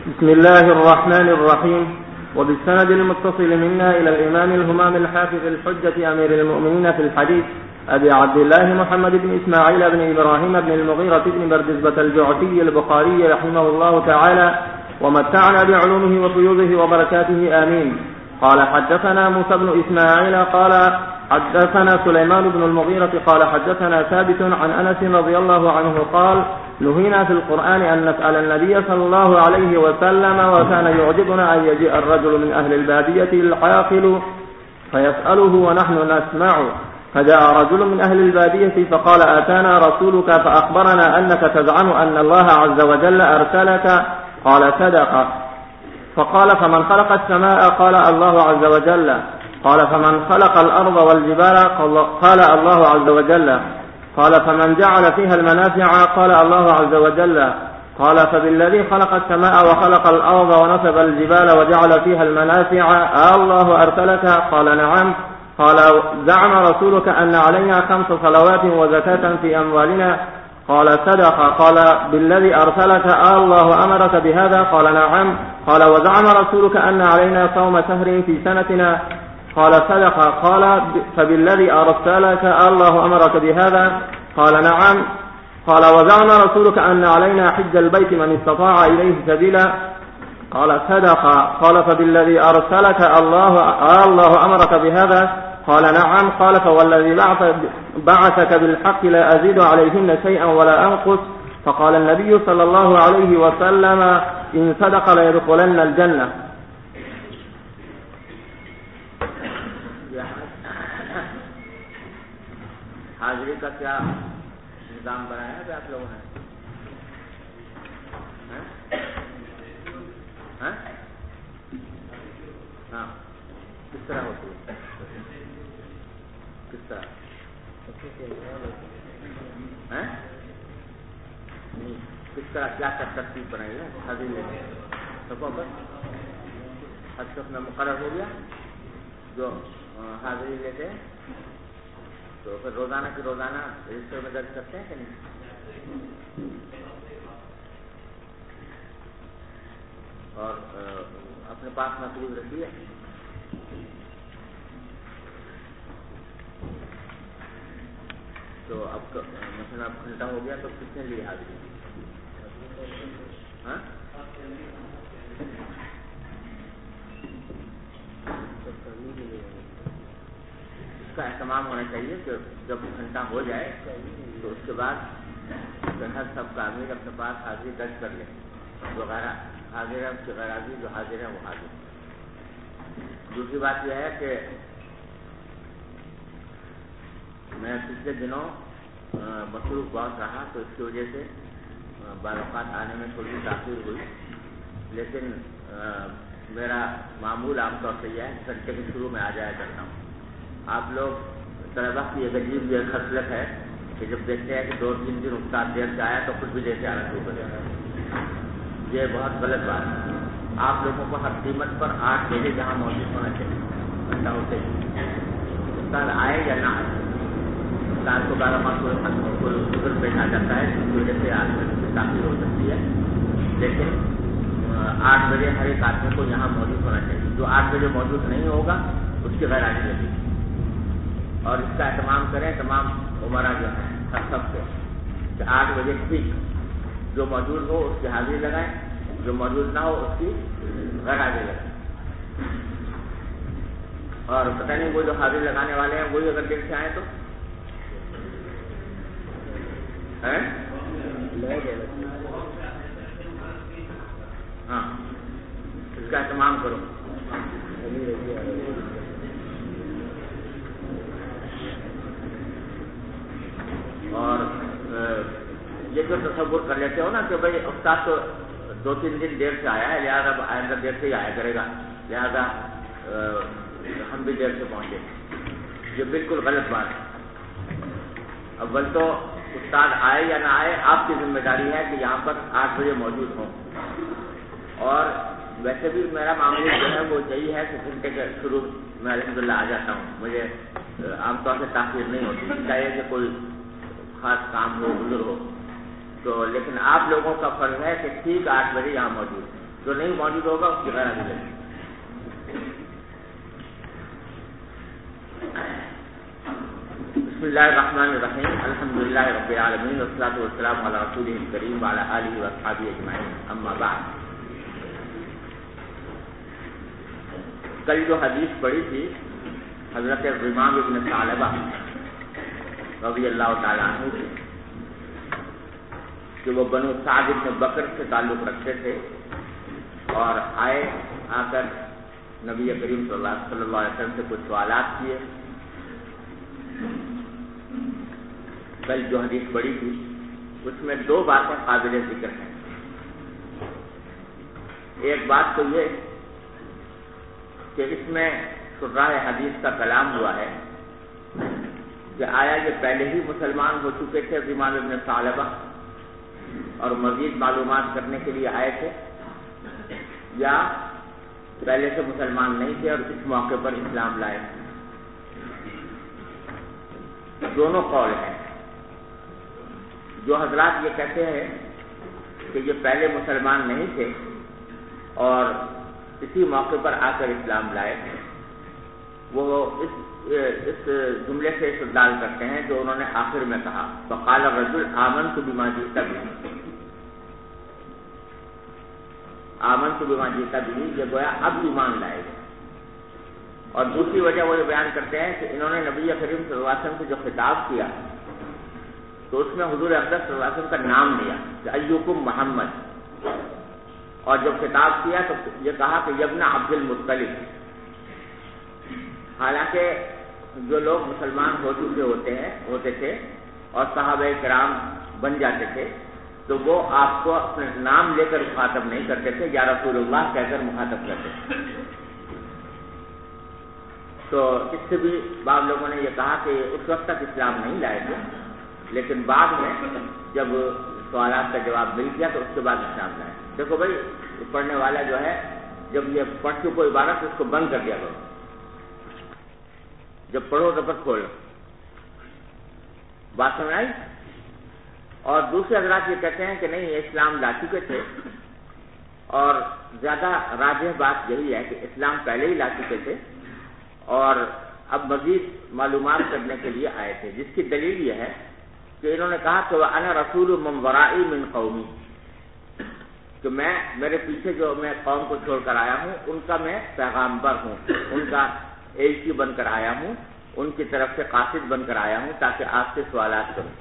بسم الله الرحمن الرحيم. وبالسند المتصل منا إلى الإمام الهمام الحافظ الحجة أمير المؤمنين في الحديث أبي عبد الله محمد بن إسماعيل بن إبراهيم بن المغيرة بن بردزبة الجعفي البخاري رحمه الله تعالى ومتعنا بعلومه وفيوضه وبركاته آمين. قال حدثنا موسى بن إسماعيل قال حدثنا سليمان بن المغيرة قال حدثنا ثابت عن أنس رضي الله عنه قال نهينا في القرآن أن نسأل النبي صلى الله عليه وسلم وكان يعجبنا أن يجيء الرجل من أهل البادية العاقل فيسأله ونحن نسمع. فجاء رجل من أهل البادية فقال آتانا رسولك فأخبرنا أنك تزعم أن الله عز وجل أرسلك. قال صدق. فقال فمن خلق السماء؟ قال الله عز وجل. قال فمن خلق الأرض والجبال؟ قال الله عز وجل. قال فمن جعل فيها المنافع؟ قال الله عز وجل. قال فبالذي خلق السماء وخلق الأرض ونصب الجبال وجعل فيها المنافع الله أرسلك؟ قال نعم. قال زعم رسولك أن علينا 5 صلوات وزكاة في أموالنا؟ قال صدق. قال بالذي أرسلك الله أمرك بهذا؟ قال نعم. قال وزعم رسولك أن علينا صوم شهر في سنتنا؟ قال صدق. قال فبالذي أرسلك الله أمرك بهذا؟ قال نعم. قال وزعم رسولك أن علينا حج البيت من استطاع إليه سبيلا؟ قال صدق. قال فبالذي أرسلك الله أمرك بهذا؟ قال نعم. قال فوالذي بعثك بالحق لا أزيد عليهن شيئا ولا أنقص. فقال النبي صلى الله عليه وسلم إن صدق ليدخلن الجنة. حاضری کا کیا نظام بنایا ہے آپ لوگوں نے؟ ہاں کس طرح ہوتی ہے؟ کس طرح کس طرح کیا ترتیب بنائی ہے حاضری سب میں مقرر ہو گیا جو حاضری لیتے ہیں تو پھر روزانہ کی روزانہ رجسٹر میں درج کرتے ہیں کہ نہیں؟ اور اپنے پاس محفوظ رکھیے. تو اب مثلا اب گھنٹہ ہو گیا تو کتنے لیے حاضری؟ اس کا اہتمام ہونا چاہیے کہ جب گھنٹہ ہو جائے تو اس کے بعد ہر سب کاغذ اپنے پاس حاضری درج کر لیں. جو غیر حاضر ہے اس کے غیر حاضر، جو حاضر ہے وہ حاضر. دوسری بات یہ ہے کہ میں پچھلے دنوں مصروف بہت رہا تو اس کی وجہ سے بعض اوقات آنے میں تھوڑی تاخیر ہوئی، لیکن میرا معمول عام طور سے یہ ہے گھنٹے کے شروع میں آ جایا کرتا ہوں. آپ لوگ طلبہ کی ایک عجیب یہ خصلت ہے کہ جب دیکھتے ہیں کہ 2-3 دن استاد دیر سے آیا تو خود بھی دیر سے آنا شروع کر دیتا ہے. یہ بہت غلط بات ہے. آپ لوگوں کو ہر قیمت پر 8 بجے جہاں موجود ہونا چاہیے گھنٹہ ہوتے ہی. استاد آئے یا نہ آئے، استاد کو بارہ ماہ کو فکر پیش آ جاتا ہے جس کی وجہ سے آدمی کی تاخیر ہو سکتی ہے، لیکن 8 بجے ہر ایک آدمی کو یہاں موجود ہونا چاہیے. جو 8 بجے موجود نہیں ہوگا اس کی غیر حاضری لگے. اور اس کا اہتمام کریں تمام عمرہ جو ہیں ہر سب سے کہ 8 بجے ٹھیک جو موجود ہو اس کی حاضری لگائیں، جو موجود نہ ہو اس کی غیر حاضری لگائیں. اور پتہ نہیں وہ جو حاضری لگانے والے ہیں وہی اگر دیر سے آئیں تو ہاں اس کا اہتمام کرو. اور یہ جو تصور کر لیتے ہو نا کہ بھائی استاد تو 2-3 دن دیر سے آیا ہے لہٰذا آئندہ دیر سے ہی آیا کرے گا، لہٰذا ہم بھی دیر سے پہنچے، یہ بالکل غلط بات ہے. اول تو استاد آئے یا نہ آئے آپ کی ذمہ داری ہے کہ یہاں پر 8 بجے موجود ہوں. اور ویسے بھی میرا معمول جو ہے وہ یہی ہے کہ گھنٹے کے شروع میں الحمدللہ آ جاتا ہوں. مجھے عام طور سے تاخیر نہیں ہوتی، چاہیے کہ کوئی خاص کام ہو گزر ہو تو. لیکن آپ لوگوں کا فرض ہے کہ ٹھیک 8 بجے یہاں موجود ہیں. جو نہیں موجود ہوگا اس کی غیر حاضری. بسم اللہ الرحمن الرحیم. الحمدللہ رب العالمین والصلاۃ والسلام علی رسولہ الکریم وعلی آلہ واصحابہ اجمعین. اما بعد. کل جو حدیث پڑھی تھی حضرت ضمام ابن ثعلبہ رضی اللہ تعالیٰ عنہ کی کہ وہ بنو سعد بن بکر سے تعلق رکھتے تھے اور آ کر نبی کریم صلی اللہ علیہ وسلم سے کچھ سوالات کیے. کل جو حدیث پڑھی تھی اس میں دو باتیں قابل ذکر ہیں. ایک بات تو یہ کہ اس میں شراح حدیث کا کلام ہوا ہے کہ آیا یہ پہلے ہی مسلمان ہو چکے تھے ضمام ابن ثعلبہ اور مزید معلومات کرنے کے لیے آئے تھے، یا پہلے سے مسلمان نہیں تھے اور اس موقع پر اسلام لائے. دونوں قول ہیں. جو حضرات یہ کہتے ہیں کہ یہ پہلے مسلمان نہیں تھے اور اسی موقع پر آ کر اسلام لائے، وہ اس جملے سے استدلال کرتے ہیں جو انہوں نے آخر میں کہا فقال الرجل آمنت بما جئت به. آمنت بما جئت به یہ گویا اب ایمان لائے گا. اور دوسری وجہ وہ یہ بیان کرتے ہیں کہ انہوں نے نبی کریم صلی اللہ علیہ وسلم سے جو خطاب کیا تو اس میں حضور اقدس صلی اللہ علیہ وسلم کا نام لیا کہ ایکم محمد، اور جب خطاب کیا تو یہ کہا کہ یبن عبد المطلب. حالانکہ جو لوگ مسلمان ہو چکے ہوتے تھے اور صحابہ کرام بن جاتے تھے تو وہ آپ کو اپنے نام لے کر مخاطب نہیں کرتے تھے، یا رسول اللہ کہہ کر مخاطب کرتے تھے. تو اس سے بھی بعض لوگوں نے یہ کہا کہ اس وقت تک اسلام نہیں لائے تھے، لیکن بعد میں جب سوالات کا جواب مل گیا تو اس کے بعد اسلام لائے. دیکھو بھائی، پڑھنے والا جو ہے جب یہ پڑھ کے کوئی عبارت اس کو بند کر دیا کرو، جب پڑھو تو پھر کھولو. بات سمجھ آئی؟ اور دوسرے حضرات یہ کہتے ہیں کہ نہیں، یہ اسلام لا چکے تھے اور زیادہ راجح بات یہی ہے کہ اسلام پہلے ہی لا چکے تھے اور اب مزید معلومات کرنے کے لیے آئے تھے، جس کی دلیل یہ ہے کہ انہوں نے کہا کہ انا رسول من ورائی من قومی، کہ میرے پیچھے جو میں قوم کو چھوڑ کر آیا ہوں ان کا میں پیغامبر ہوں، ان کا ایسی بن کر آیا ہوں، ان کی طرف سے قاصد بن کر آیا ہوں تاکہ آپ سے سوالات کروں.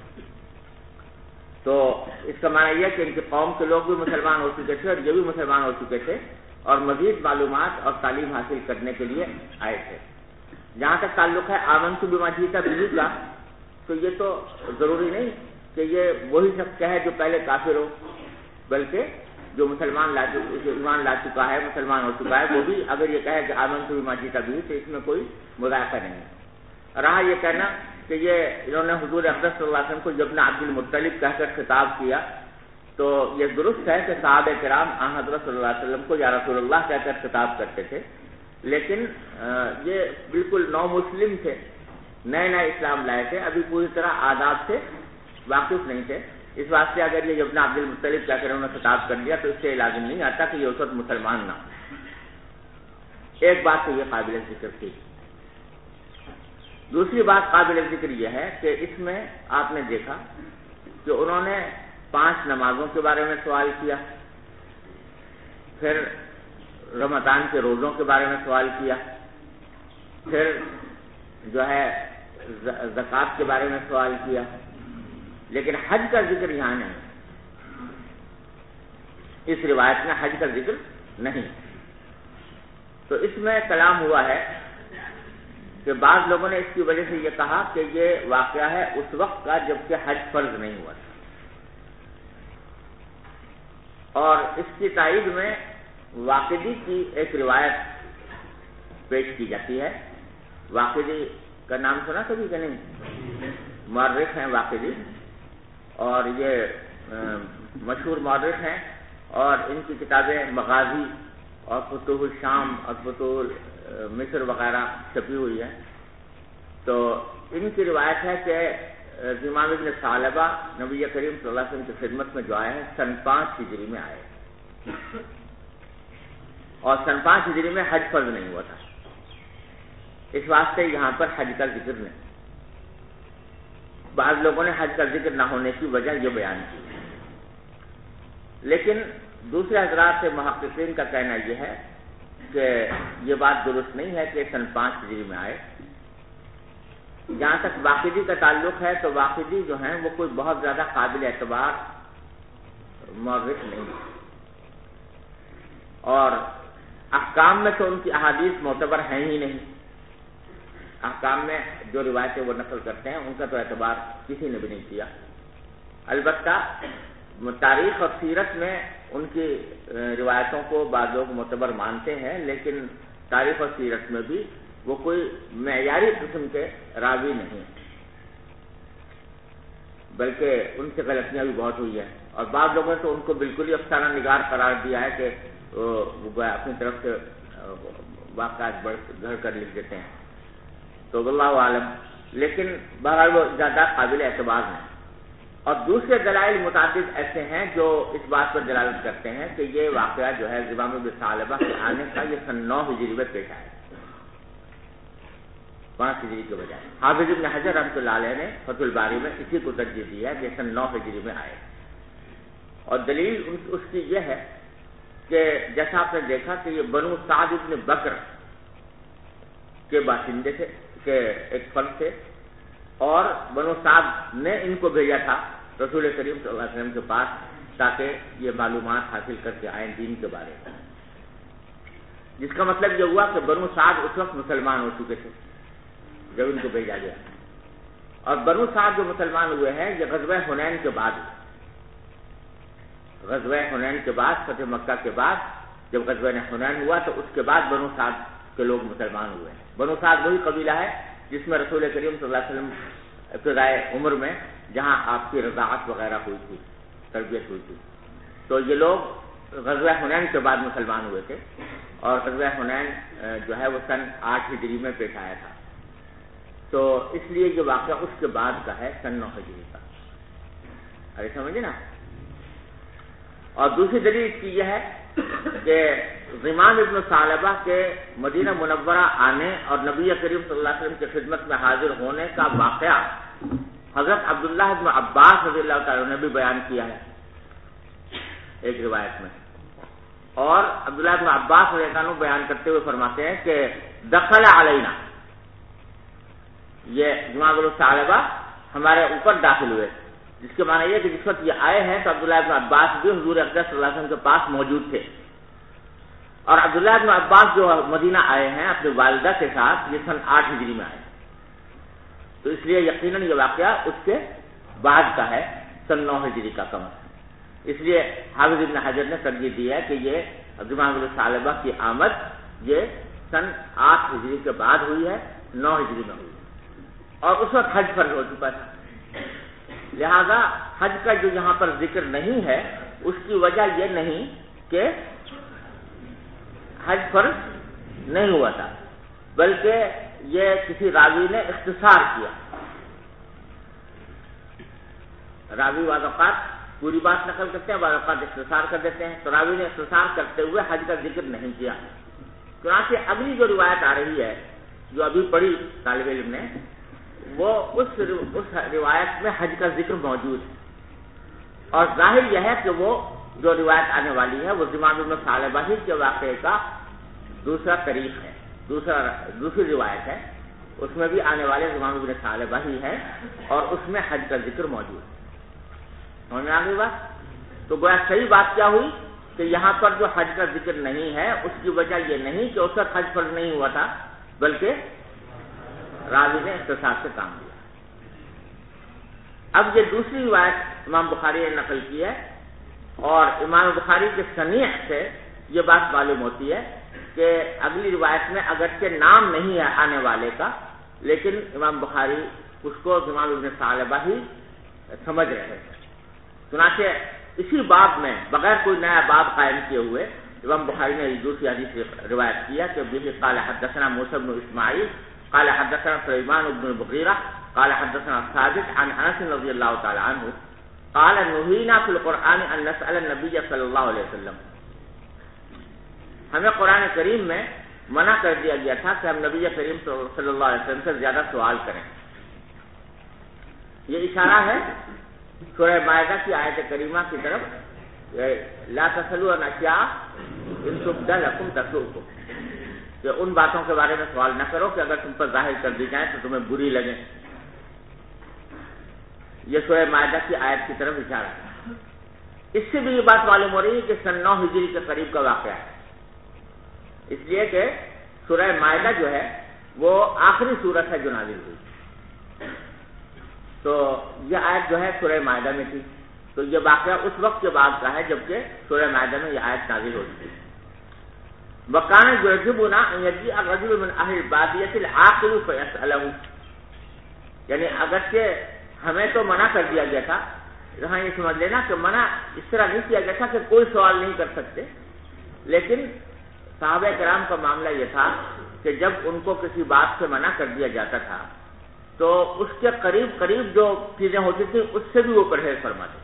تو اس کا معنی یہ کہ ان کی قوم کے لوگ بھی مسلمان ہو چکے تھے اور یہ بھی مسلمان ہو چکے تھے اور مزید معلومات اور تعلیم حاصل کرنے کے لیے آئے تھے. جہاں تک تعلق ہے آمنت بما جئت به کا، تو یہ تو ضروری نہیں کہ یہ وہی شخص کہے جو پہلے کافر ہو، بلکہ جو ایمان لا چکا ہے، مسلمان ہو چکا ہے، وہ بھی اگر یہ کہے کہ آمنت بما جئت به تو اس میں کوئی مذاکرہ نہیں ہے. رہا یہ کہنا کہ یہ انہوں نے حضور اقدس صلی اللہ علیہ وسلم کو ابن عبد المطلب کہہ کر خطاب کیا، تو یہ درست ہے کہ صحابہ کرام حضرت صلی اللہ علیہ وسلم کو یا رسول اللہ کہہ کر خطاب کرتے تھے، لیکن یہ بالکل نو مسلم تھے، نئے اسلام لائے تھے، ابھی پوری طرح آداب سے واقف نہیں تھے. اس واسطے اگر یہ ابن عبد المطلب کہہ کر انہوں نے خطاب کر دیا تو اس سے لازم نہیں آتا کہ یہ اس وقت مسلمان نہ ہو. ایک بات تو یہ قابل ذکر تھی. دوسری بات قابل ذکر یہ ہے کہ اس میں آپ نے دیکھا کہ انہوں نے 5 نمازوں کے بارے میں سوال کیا، پھر رمضان کے روزوں کے بارے میں سوال کیا، پھر جو ہے زکوٰۃ کے بارے میں سوال کیا، لیکن حج کا ذکر یہاں نہیں. اس روایت میں حج کا ذکر نہیں. تو اس میں کلام ہوا ہے کہ بعض لوگوں نے اس کی وجہ سے یہ کہا کہ یہ واقعہ ہے اس وقت کا جبکہ حج فرض نہیں ہوا تھا، اور اس کی تائید میں واقدی کی ایک روایت پیش کی جاتی ہے. واقدی کا نام سنا کبھی کہ نہیں؟ مورخ ہیں واقدی، اور یہ مشہور مورخ ہیں اور ان کی کتابیں مغازی اور فتوح الشام اور فتوح مصر وغیرہ چھپی ہوئی ہے. تو ان کی روایت ہے کہ ضمام ابن ثعلبہ نبی کریم صلی اللہ علیہ وسلم کی خدمت میں جو آئے ہیں سن 5 ہجری میں آئے. اور سن 5 ہجری میں حج فرض نہیں ہوا تھا. اس واسطے یہاں پر حج کا ذکر نہیں. بعض لوگوں نے حج کا ذکر نہ ہونے کی وجہ یہ بیان کی، لیکن دوسرے حضرات سے محققین کا کہنا یہ ہے کہ یہ بات درست نہیں ہے کہ سن 5 ہجری میں آئے. جہاں تک واقعی کا تعلق ہے تو واقعی جو ہیں وہ کوئی بہت زیادہ قابل اعتبار مورخ نہیں ہے، اور احکام میں تو ان کی احادیث معتبر ہیں ہی نہیں. احکام میں جو روایتیں وہ نقل کرتے ہیں ان کا تو اعتبار کسی نے بھی نہیں کیا. البتہ تاریخ اور سیرت میں ان کی روایتوں کو بعض لوگ معتبر مانتے ہیں، لیکن تاریخ اور سیرت میں بھی وہ کوئی معیاری قسم کے راوی نہیں، بلکہ ان سے غلطیاں بھی بہت ہوئی ہیں. اور بعض لوگوں نے تو ان کو بالکل ہی افسانہ نگار قرار دیا ہے کہ وہ اپنی طرف سے واقعات گھڑ کر لکھ دیتے ہیں. تو واللہ عالم، لیکن بہرحال وہ زیادہ قابل اعتبار ہیں. اور دوسرے دلائل متعدد ایسے ہیں جو اس بات پر دلالت کرتے ہیں کہ یہ واقعہ جو ہے زمام بن ثعلبہ کے آنے کا یہ سن 9 ہجری میں پیش آیا، 5 ہجری کے بجائے. حافظ ابن حجر رحمۃ اللہ علیہ نے فتح الباری میں اسی کو ترجیح دی ہے کہ سن 9 ہجری میں آئے. اور دلیل اس کی یہ ہے کہ جیسا آپ نے دیکھا کہ یہ بنو سعد ابن بکر کے باشندے تھے، کہ ایک فرد تھے، اور بنو سعد نے ان کو بھیجا تھا رسول کریم صلی اللہ علیہ وسلم کے پاس تاکہ یہ معلومات حاصل کر کے آئیں دین کے بارے میں. جس کا مطلب یہ ہوا کہ بنو سعد اس وقت مسلمان ہو چکے تھے جب ان کو بھیجا گیا. اور بنو سعد جو مسلمان ہوئے ہیں یہ غزوہ حنین کے بعد، غزوہ حنین کے بعد، فتح مکہ کے بعد جب غزوہ حنین ہوا تو اس کے بعد بنو سعد کے لوگ مسلمان ہوئے ہیں. بنو سعد وہی قبیلہ ہے جس میں رسول کریم صلی اللہ علیہ وسلم ابتدائے عمر میں جہاں آپ کی رضاعت وغیرہ ہوئی تھی، تربیت ہوئی تھی. تو یہ لوگ غزوہ حنین کے بعد مسلمان ہوئے تھے، اور غزوہ حنین جو ہے وہ سن 8 ہجری میں پیش آیا تھا. تو اس لیے یہ واقعہ اس کے بعد کا ہے، سن 9 ہجری کا. ارے سمجھے نا. اور دوسری دلیل اس کی یہ ہے کہ غمام ابن ثعلبہ کے مدینہ منورہ آنے اور نبی کریم صلی اللہ علیہ وسلم کی خدمت میں حاضر ہونے کا واقعہ حضرت عبداللہ ابن عباس رضی اللہ تعالیٰ نے بھی بیان کیا ہے ایک روایت میں. اور عبداللہ ابن عباس رضی اللہ عنہ بیان کرتے ہوئے فرماتے ہیں کہ دخل علینا، یہ غمام ابن ثعلبہ ہمارے اوپر داخل ہوئے، جس کے معنی یہ کہ جس وقت یہ آئے ہیں تو عبداللہ ابن عباس بھی حضور اقدس صلی اللہ علیہ وسلم کے پاس موجود تھے. اور عبداللہ ابن عباس جو مدینہ آئے ہیں اپنی والدہ کے ساتھ یہ سن 8 ہجری میں آئے، تو اس لیے یقیناً یہ واقعہ اس کے بعد کا ہے، سن 9 ہجری کا کم. اس لیے حافظ ابن حجر نے ترجیح دی ہے کہ یہ غمام ابن ثعلبہ کی آمد یہ سن 8 ہجری کے بعد ہوئی ہے، 9 ہجری میں ہوئی، اور اس وقت حج فرض ہو چکا تھا. لہذا حج کا جو یہاں پر ذکر نہیں ہے اس کی وجہ یہ نہیں کہ حج فرض نہیں ہوا تھا، بلکہ یہ کسی راوی نے اختصار کیا. راوی بعض اوقات پوری بات نقل کرتے ہیں، بعض اوقات اختصار کر دیتے ہیں. تو راوی نے اختصار کرتے ہوئے حج کا ذکر نہیں کیا. چنانچہ اگلی جو روایت آ رہی ہے جو ابھی پڑھی طالب علم نے، وہ اس روایت میں حج کا ذکر موجود ہے. اور ظاہر یہ ہے کہ وہ جو روایت آنے والی ہے وہ غمام ابن ثعلبہ ہی کے واقعے کا دوسرا طریق ہے، دوسری روایت ہے. اس میں بھی آنے والے غمام ابن ثعلبہ ہی ہے اور اس میں حج کا ذکر موجود ہے. سمجھ میں آ گئی بات؟ تو گویا صحیح بات کیا ہوئی کہ یہاں پر جو حج کا ذکر نہیں ہے اس کی وجہ یہ نہیں کہ اس وقت حج فرض نہیں ہوا تھا، بلکہ راوی نے اختصار سے کام لیا. اب یہ دوسری روایت امام بخاری نے نقل کی ہے، اور امام بخاری کے صنیع سے یہ بات معلوم ہوتی ہے کہ اگلی روایت میں اگرچہ نام نہیں ہے آنے والے کا، لیکن امام بخاری اس کو غمام ابن ثعلبہ ہی سمجھ رہے ہیں. چنانچہ اسی باب میں بغیر کوئی نیا باب قائم کیے ہوئے امام بخاری نے دوسری حدیث روایت کیا کہ به قال حدثنا موسى بن اسماعیل قال حدثنا سلیمان بن المغیرہ قال حدثنا ثابت عن انس رضی اللہ تعالی عنہ قال نهينا في القرآن ان نسأل النبي صلی اللہ علیہ وسلم. ہمیں قرآن کریم میں منع کر دیا گیا تھا کہ ہم نبی کریم صلی اللہ علیہ وسلم سے زیادہ سوال کریں. یہ اشارہ ہے سورہ مائدہ کی آیت کریمہ کی طرف، لا تسألوا عن اشیاء ان تبد لکم تسؤکم، کہ ان باتوں کے بارے میں سوال نہ کرو کہ اگر تم پر ظاہر کر دی جائیں تو تمہیں بری لگیں. یہ سورہ مائدہ کی آیت کی طرف اشارہ ہے. اس سے بھی یہ بات معلوم ہو رہی ہے کہ سن 9 ہجری کے قریب کا واقعہ ہے، اس لیے کہ سورہ مائدہ جو ہے وہ آخری سورت ہے جو نازل ہوئی. تو یہ آیت جو ہے سورہ مائدہ میں تھی، تو یہ واقعہ اس وقت کے بعد کا ہے جبکہ سورہ مائدہ میں یہ آیت نازل ہو چکی. وَكَانَ يُعْجِبُنَا أَن يَجِيءَ الرَّجُلُ مِنْ أَهْلِ الْبَادِيَةِ الْعَاقِلُ فَيَسْأَلَهُ، یعنی اگرچہ ہمیں تو منع کر دیا گیا تھا، یہاں یہ سمجھ لینا کہ منع اس طرح نہیں کیا گیا تھا کہ کوئی سوال نہیں کر سکتے، لیکن صحابہ کرام کا معاملہ یہ تھا کہ جب ان کو کسی بات سے منع کر دیا جاتا تھا تو اس کے قریب قریب جو چیزیں ہوتی تھیں اس سے بھی وہ پرہیز فرماتے.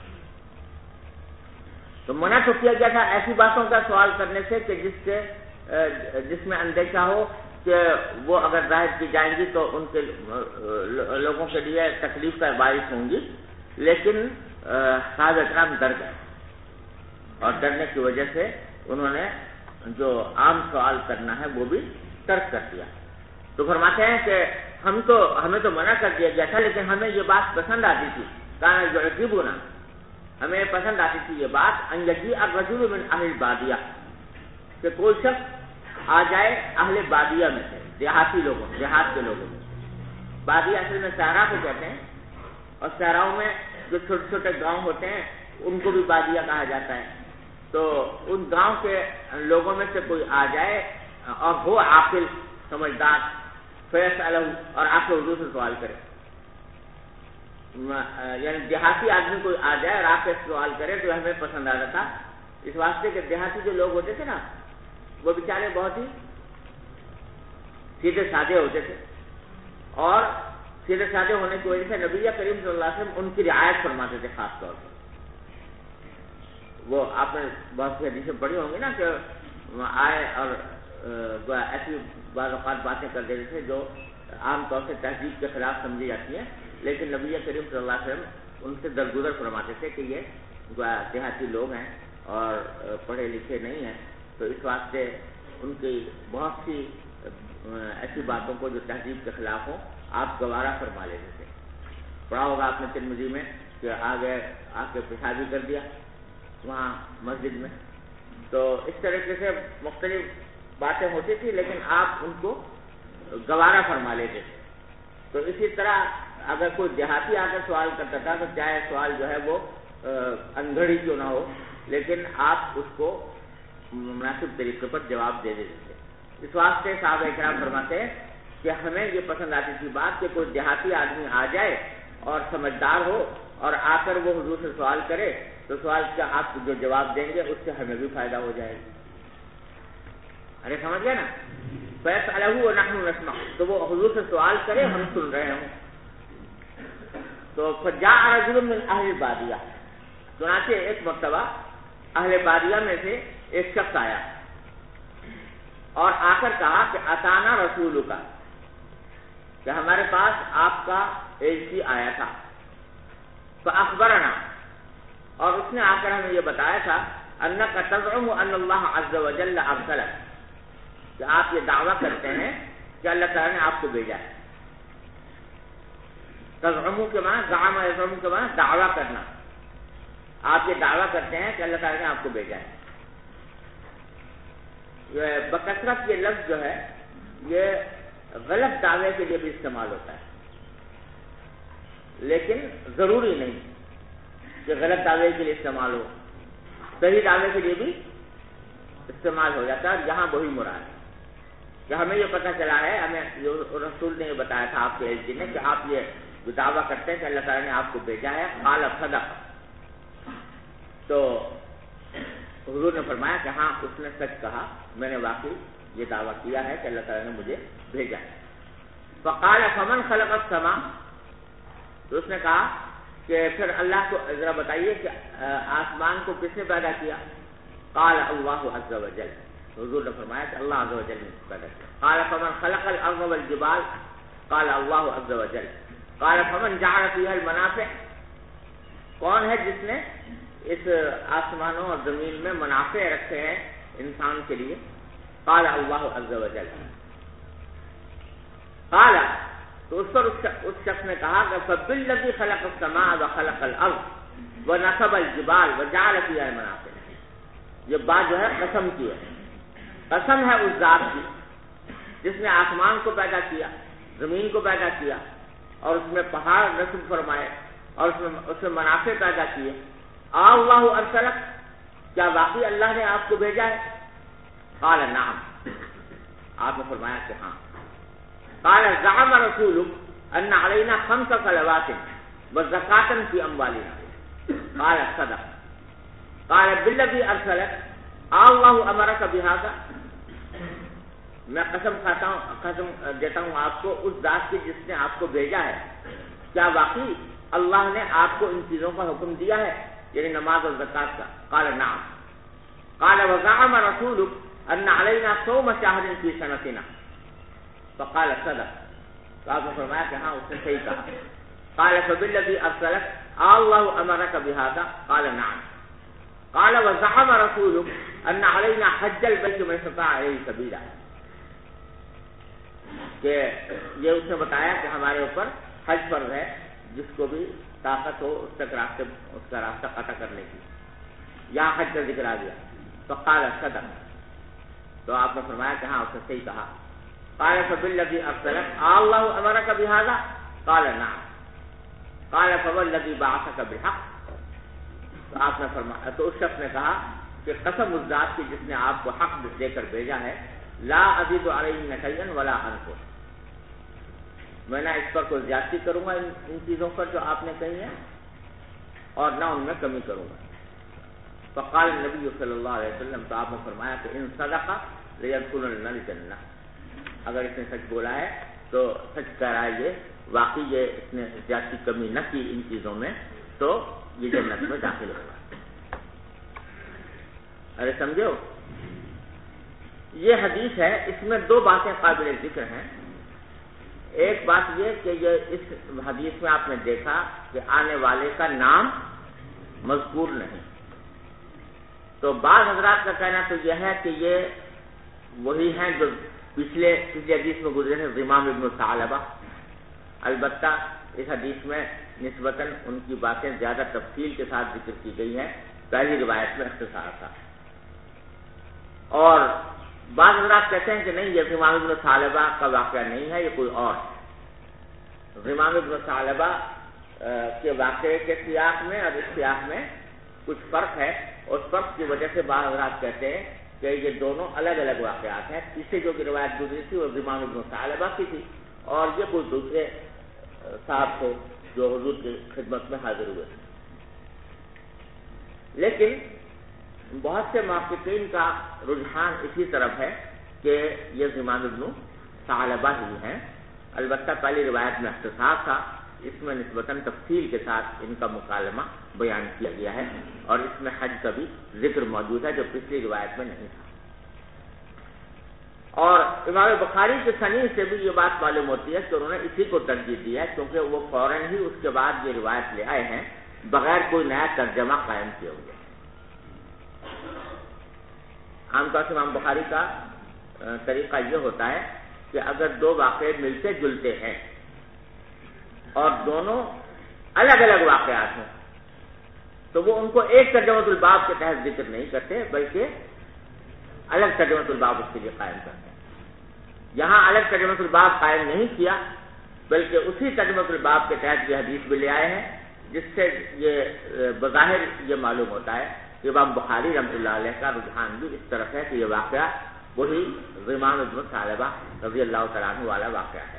تو منع تو کیا گیا تھا ایسی باتوں کا سوال کرنے سے کہ جس میں اندیشہ ہو کہ وہ اگر ظاہر کی جائیں گی تو ان کے لوگوں کے لیے تکلیف کا باعث ہوں گی، لیکن صحابہ کرام ڈر گئے اور ڈرنے کی وجہ سے انہوں نے جو عام سوال کرنا ہے وہ بھی ترک کر دیا. تو فرماتے ہیں کہ ہمیں تو منع کر دیا گیا تھا لیکن ہمیں یہ بات پسند آتی تھی، کانا یعجبنا، ہمیں پسند آتی تھی یہ بات، ان یجیء الرجل من اہل البادیہ، کہ کوئی شخص آ جائے اہل بادیہ میں سے، دیہاتی لوگوں، دیہات کے لوگوں میں. بادیہ اصل میں صحرا کو کہتے ہیں، اور صحراؤں میں جو چھوٹے چھوٹے گاؤں ہوتے ہیں ان کو بھی بادیہ کہا جاتا ہے. تو ان گاؤں کے لوگوں میں سے کوئی آ جائے اور وہ عاقل سمجھدار، فیسألہ، اور آپ کے حضور سے سوال کرے، یعنی دیہاتی آدمی کوئی آ جائے اور آپ سے سوال کرے تو ہمیں پسند آتا تھا، اس واسطے کہ دیہاتی جو لوگ ہوتے تھے نا وہ بیچارے بہت ہی سیدھے سادے ہوتے تھے، اور سیدھے سادے ہونے کی وجہ سے نبی کریم صلی اللہ علیہ وسلم ان کی رعایت فرماتے تھے. خاص طور پر وہ آپ نے بہت سی حدیثیں پڑھی ہوں گی نا کہ آئے اور ایسی بعض اوقات باتیں کر دیتے تھے جو عام طور سے تہذیب کے خلاف سمجھی جاتی ہیں، لیکن نبی کریم صلی اللہ علیہ وسلم ان سے درگزر فرماتے تھے کہ یہ دیہاتی لوگ ہیں اور پڑھے لکھے نہیں ہیں، تو اس واسطے ان کی بہت سی ایسی باتوں کو جو تہذیب کے خلاف ہوں آپ گوارا فرما لیتے تھے. پڑھا ہوگا آپ نے ترمذی میں کہ آگے آ کے پیشاب بھی کر دیا وہاں مسجد میں. تو اس طریقے سے مختلف باتیں ہوتی تھی لیکن آپ ان کو گوارا فرما لیتے تھے. تو اسی طرح اگر کوئی دیہاتی آ کر سوال کرتا تھا تو چاہے سوال جو ہے وہ انگڑی کیوں نہ ہو لیکن آپ اس کو مناسب طریقے پر جواب دے دیتے تھے. اس واسطے صحابہ کرام فرماتے ہیں کہ ہمیں یہ پسند آتی تھی بات کہ کوئی دیہاتی آدمی آ جائے اور سمجھدار ہو اور آ کر وہ حضور سے سوال کرے تو سوال کا آپ جو جواب دیں گے اس سے ہمیں بھی فائدہ ہو جائے گا. ارے سمجھ گئے نا؟ فَيَسْأَلَهُ وَنَحْنُ نَسْمَعُ، تو وہ حضور سے سوال کرے ہم سن رہے ہوں. تو فَجَاءَ رَجُلٌ مِّنْ أَهْلِ الْبَادِيَةِ، چنانچہ ایک مرتبہ اہل بادیہ میں سے ایک شخص آیا اور آ کر کہا کہ اتانا رسول کا، کہ ہمارے پاس آپ کا ایجنسی آیا تھا. فاخبرنا، اور اس نے آ کر ہمیں یہ بتایا تھا انک تزعم ان اللہ عز وجل ارسلک، کہ آپ یہ دعویٰ کرتے ہیں کہ اللہ تعالیٰ نے آپ کو بھیجا ہے. تزعم کے معنی زعم یزعم کے معنی دعویٰ کرنا، آپ یہ دعویٰ کرتے ہیں کہ اللہ تعالیٰ نے آپ کو بھیجا ہے. بکثرت یہ لفظ جو ہے یہ غلط دعوے کے لیے بھی استعمال ہوتا ہے، لیکن ضروری نہیں کہ غلط دعوے کے لیے استعمال ہو، صحیح دعوے کے لیے بھی استعمال ہو جاتا ہے. یہاں وہی مراد ہے کہ ہمیں یہ پتہ چلا ہے، ہمیں رسول نے یہ بتایا تھا آپ کے ایجنسی نے کہ آپ یہ دعویٰ کرتے ہیں کہ اللہ تعالیٰ نے آپ کو بھیجا ہے. قال صدق، تو حضور نے فرمایا کہ ہاں اس نے سچ کہا، میں نے واقعی یہ دعویٰ کیا ہے کہ اللہ تعالیٰ نے مجھے بھیجا ہے. فقال فمن خلق السماء، تو اس نے کہا کہ پھر اللہ کو ذرا بتائیے کہ آسمان کو کس نے پیدا کیا؟ قال اللہ عز وجل، حضور نے فرمایا کہ اللہ عز و جل نے پیدا کیا. قال فمن خلق الارض والجبال قال اللہ عز و جل. قال فمن جعل فيها المنافع, کون ہے جس نے اس آسمانوں اور زمین میں منافع رکھے ہیں انسان کے لیے؟ قال اللہ عز و جل. قال, تو اس پر اس شخص نے کہا کہ فبالذی خلق السماء وخلق الارض ونصب الجبال وجعل فيها المنافع. یہ بات جو ہے قسم کی ہے, قسم ہے اس ذات کی جس نے آسمان کو پیدا کیا, زمین کو پیدا کیا, اور اس میں پہاڑ نصب فرمائے, اور اس میں منافع پیدا کیے. اللہ ارسلک, کیا واقعی اللہ نے آپ کو بھیجا ہے؟ قال نعم, آپ نے فرمایا کہ ہاں. قال زعم رسولک ان علینا 5 صلوات وزکاة فی اموالنا. قال صدق. قال بالذی ارسلک اللہ امرک بہذا. میں قسم دیتا ہوں آپ کو اس ذات کی جس نے آپ کو بھیجا ہے, کیا واقعی اللہ نے آپ کو ان چیزوں کا حکم دیا ہے, یعنی نماز اور زکات کا؟ قال نعم. قال وزعم رسولک ان علینا صوم شہر فی سنتنا. فقال صدق. تو آپ نے فرمایا کہ ہاں اس نے صحیح کہا. قال فبالذی ارسلک اللہ امرک بہذا. قال نعم. قال وزعم رسولک ان علینا حج البیت من استطاع الیہ سبیلا. کہ یہ اس نے بتایا کہ ہمارے اوپر حج فرض ہے, جس کو بھی طاقت ہو اس کا راستہ قطع کرنے کی. یہاں حج کا ذکر آ گیا. تو قال صدق. تو آپ نے فرمایا کہ ہاں اس نے صحیح کہا. قال فبالذی ارسلک اللہ امرک بہذا. قال نعم. قال فوالذی بعثک بالحق. تو آپ نے فرمایا, تو اس شخص نے کہا کہ قسم اس ذات کی جس نے آپ کو حق دے کر بھیجا ہے, لا ازید علیہ شیئا ولا انقص. میں نہ اس پر کوئی زیادتی کروں گا ان چیزوں پر جو آپ نے کہی ہیں, اور نہ ان میں کمی کروں گا. فقال نبی صلی اللہ علیہ وسلم, تو آپ نے فرمایا کہ ان صدق لیدخلن الجنہ. اگر اس نے سچ بولا ہے تو سچ کہہ رہا ہے, یہ واقعی یہ اس نے زیادتی کمی نہ کی ان چیزوں میں, تو یہ جنت میں داخل ہوگا. ارے سمجھو, یہ حدیث ہے, اس میں 2 باتیں قابل ذکر ہیں. ایک بات یہ کہ یہ اس حدیث میں آپ نے دیکھا کہ آنے والے کا نام مذکور نہیں. تو بعض حضرات کا کہنا تو یہ ہے کہ یہ وہی ہیں جو پچھلے حدیث میں گزرے ہیں, ضمام ابن ثعلبہ. البتہ اس حدیث میں نسبتاً ان کی باتیں زیادہ تفصیل کے ساتھ ذکر کی گئی ہیں, پہلی روایت میں اختصار تھا. اور بعض حضرات کہتے ہیں کہ نہیں, یہ ضمام ابن ثعلبہ کا واقعہ نہیں ہے, یہ کوئی اور. ضمام ابن ثعلبہ کے واقعے کے سیاق میں اور اس سیاق میں کچھ فرق ہے. اس فرق کی وجہ سے بعض حضرات کہتے ہیں کہ یہ دونوں الگ الگ واقعات ہیں. پیچھے جو کہ روایت گزری تھی وہ ضمام ابن ثعلبہ کی تھی, اور یہ کوئی دوسرے صاحب تھے جو حضور کی خدمت میں حاضر ہوئے. لیکن بہت سے محققین کا رجحان اسی طرف ہے کہ یہ ضمام ابن ثعلبہ ہی ہیں. البتہ پہلی روایت میں اختصار تھا, اس میں نسبتاً تفصیل کے ساتھ ان کا مکالمہ بیان کیا گیا ہے, اور اس میں حج کا بھی ذکر موجود ہے جو پچھلی روایت میں نہیں تھا. اور امام بخاری کے صنیع سے بھی یہ بات معلوم ہوتی ہے کہ انہوں نے اسی کو ترجیح دی ہے, کیونکہ وہ فوراً ہی اس کے بعد یہ روایت لے آئے ہیں بغیر کوئی نیا ترجمہ قائم کیے ہوئے. عام طور سے امام بخاری کا طریقہ یہ ہوتا ہے کہ اگر 2 واقعے ملتے جلتے ہیں اور دونوں الگ الگ واقعات ہیں تو وہ ان کو ایک ترجمۃ الباب کے تحت ذکر نہیں کرتے, بلکہ الگ ترجمۃ الباب اس کے لیے قائم کرتے ہیں. یہاں الگ ترجمۃ الباب قائم نہیں کیا, بلکہ اسی ترجمۃ الباب کے تحت یہ حدیث بھی لے آئے ہیں, جس سے یہ بظاہر یہ معلوم ہوتا ہے کہ امام بخاری رحمۃ اللہ علیہ کا رجحان بھی اس طرف ہے کہ یہ واقعہ وہی ضمام ابن ثعلبہ رضی اللہ تعالیٰ عنہ والا واقعہ ہے.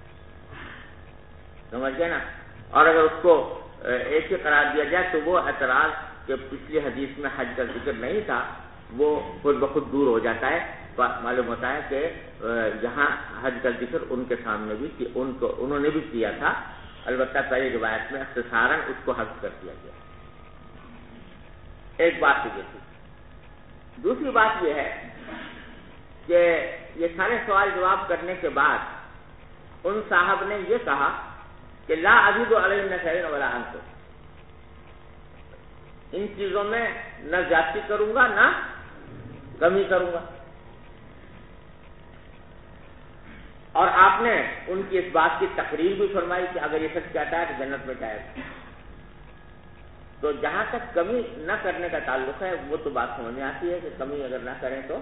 سمجھ گئے نا. اور اگر اس کو ایک ہی قرار دیا جائے تو وہ اعتراض کہ پچھلی حدیث میں حج کا ذکر نہیں تھا وہ خود بخود دور ہو جاتا ہے. معلوم ہوتا ہے کہ یہاں حج کا ذکر ان کے سامنے بھی انہوں نے بھی کیا تھا, البتہ پہلی روایت میں اختصاراً اس کو حذف کر دیا گیا. ایک بات یہ تھی. دوسری بات یہ ہے کہ یہ سارے سوال جواب کرنے کے بعد ان صاحب نے یہ کہا کہ لا ازید علیہم شیئا ولا انقص، ان چیزوں میں نہ زیادتی کروں گا نہ کمی کروں گا. اور آپ نے ان کی اس بات کی تقریر بھی فرمائی کہ اگر یہ سچ کہتا ہے تو جنت میں جائے گا. تو جہاں تک کمی نہ کرنے کا تعلق ہے وہ تو بات سمجھ میں آتی ہے کہ کمی اگر نہ کریں تو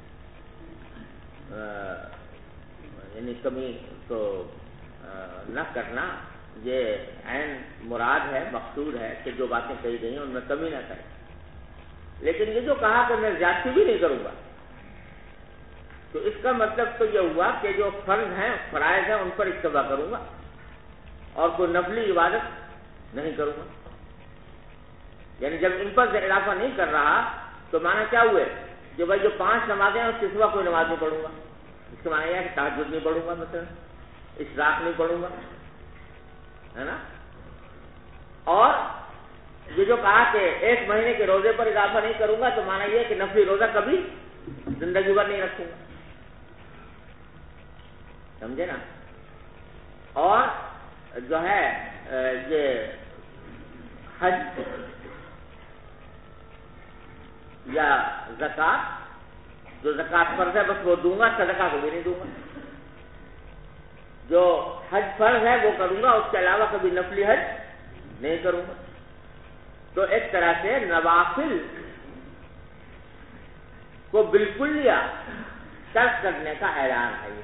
یعنی کمی تو نہ کرنا یہ عین مراد ہے، مقصود ہے کہ جو باتیں کہی گئی ہیں ان میں کمی نہ کریں. لیکن یہ جو کہا کہ میں زیادتی بھی نہیں کروں گا، تو اس کا مطلب تو یہ ہوا کہ جو فرض ہیں فرائض ہیں ان پر اتباع کروں گا اور کوئی نفلی عبادت نہیں کروں گا. یعنی جب ان پر اضافہ نہیں کر رہا تو معنی کیا ہوئے کہ بھائی جو 5 نمازیں ہیں اس کے سوا کوئی نماز نہیں پڑھوں گا. اس کا معنی یہ ہے کہ تہجد نہیں پڑھوں گا، مثلا اشراق نہیں پڑھوں گا، ہے نا. اور یہ جو کہا کہ 1 مہینے کے روزے پر اضافہ نہیں کروں گا تو معنی یہ ہے کہ نفلی روزہ کبھی زندگی بھر نہیں رکھوں گا. سمجھے نا. اور جو ہے یہ حج یا زکوٰۃ، جو زکوٰۃ فرض ہے بس وہ دوں گا، صدقہ کو بھی نہیں دوں گا. جو حج فرض ہے وہ کروں گا، اس کے علاوہ کبھی نفلی حج نہیں کروں گا. تو ایک طرح سے نوافل کو بالکل یا ترک کرنے کا اعلان ہے.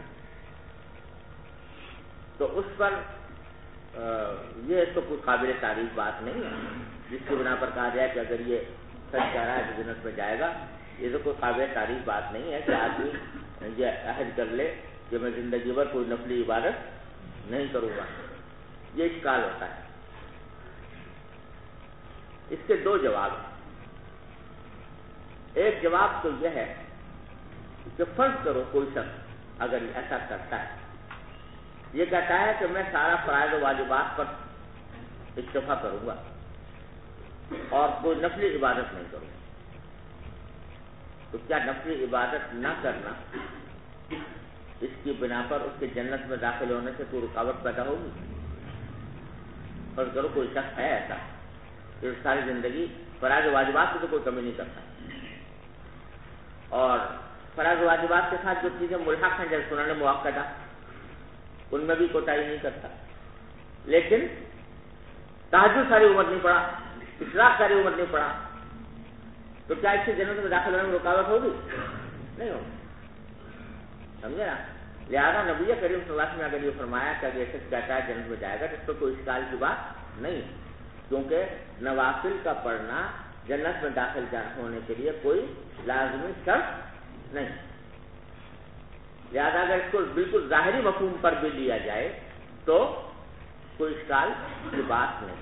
تو اس پر یہ تو کوئی قابل تعریف بات نہیں ہے جس کی بنا پر کہا جائے کہ اگر یہ سچ کہہ رہا ہے تو جنت میں جائے گا. یہ تو کوئی قابل تعریف بات نہیں ہے کہ آدمی یہ عہد کر لے کہ میں زندگی بھر کوئی نفلی عبادت نہیں کروں گا. یہ اشکال ہوتا ہے. اس کے 2 جواب ہیں. ایک جواب تو یہ ہے کہ فرض کرو کوئی شخص اگر ایسا کرتا ہے، یہ کہتا ہے کہ میں سارا فرائض و واجبات پر اکتفا کروں گا اور کوئی نفلی عبادت نہیں کروں گا. تو کیا نفلی عبادت نہ کرنا اس کی بنا پر اس کے جنت میں داخل ہونے سے کوئی رکاوٹ پیدا ہوگی؟ فرض کرو کوئی شخص ہے ایسا کہ ساری زندگی فرائض و واجبات سے تو کوئی کمی نہیں کرتا، اور فرائض و واجبات کے ساتھ جو چیزیں ملحق ہیں جیسے سنن مؤکدہ ان میں بھی کوتاہی نہیں کرتا، لیکن تہجد ساری عمر نہیں پڑھا، اشراق ساری عمر نہیں پڑھا، تو کیا اس سے جنت میں داخل ہونے میں رکاوٹ ہوگی؟ نہیں ہوگی. سمجھے نا. لہٰذا نبی کریم صلی اللہ علیہ وسلم نے اگر یہ فرمایا کہ اگر شخص کہتا ہے جنت میں جائے گا تو اس پر کوئی اشکال کی بات نہیں، کیونکہ نوافل کا پڑھنا جنت میں داخل ہونے کے لیے کوئی لازمی شرط نہیں. لہٰذا اگر اس کو بالکل ظاہری مفہوم پر بھی لیا جائے تو کوئی اشکال کی بات نہیں.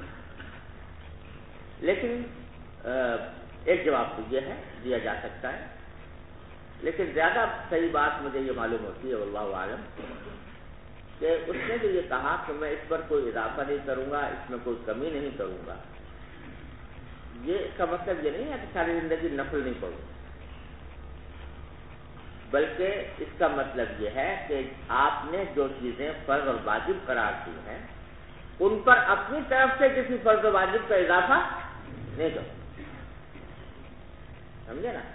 لیکن ایک جواب تو یہ ہے دیا جا سکتا ہے، لیکن زیادہ صحیح بات مجھے یہ معلوم ہوتی ہے واللہ اعلم کہ اس نے جو یہ کہا کہ میں اس پر کوئی اضافہ نہیں کروں گا، اس میں کوئی کمی نہیں کروں گا، یہ اس کا مطلب یہ نہیں ہے کہ ساری زندگی نفل نہیں پڑھوں، بلکہ اس کا مطلب یہ ہے کہ آپ نے جو چیزیں فرض اور واجب قرار دی ہیں ان پر اپنی طرف سے کسی فرض و واجب کا اضافہ نہیں کرو. سمجھے نا.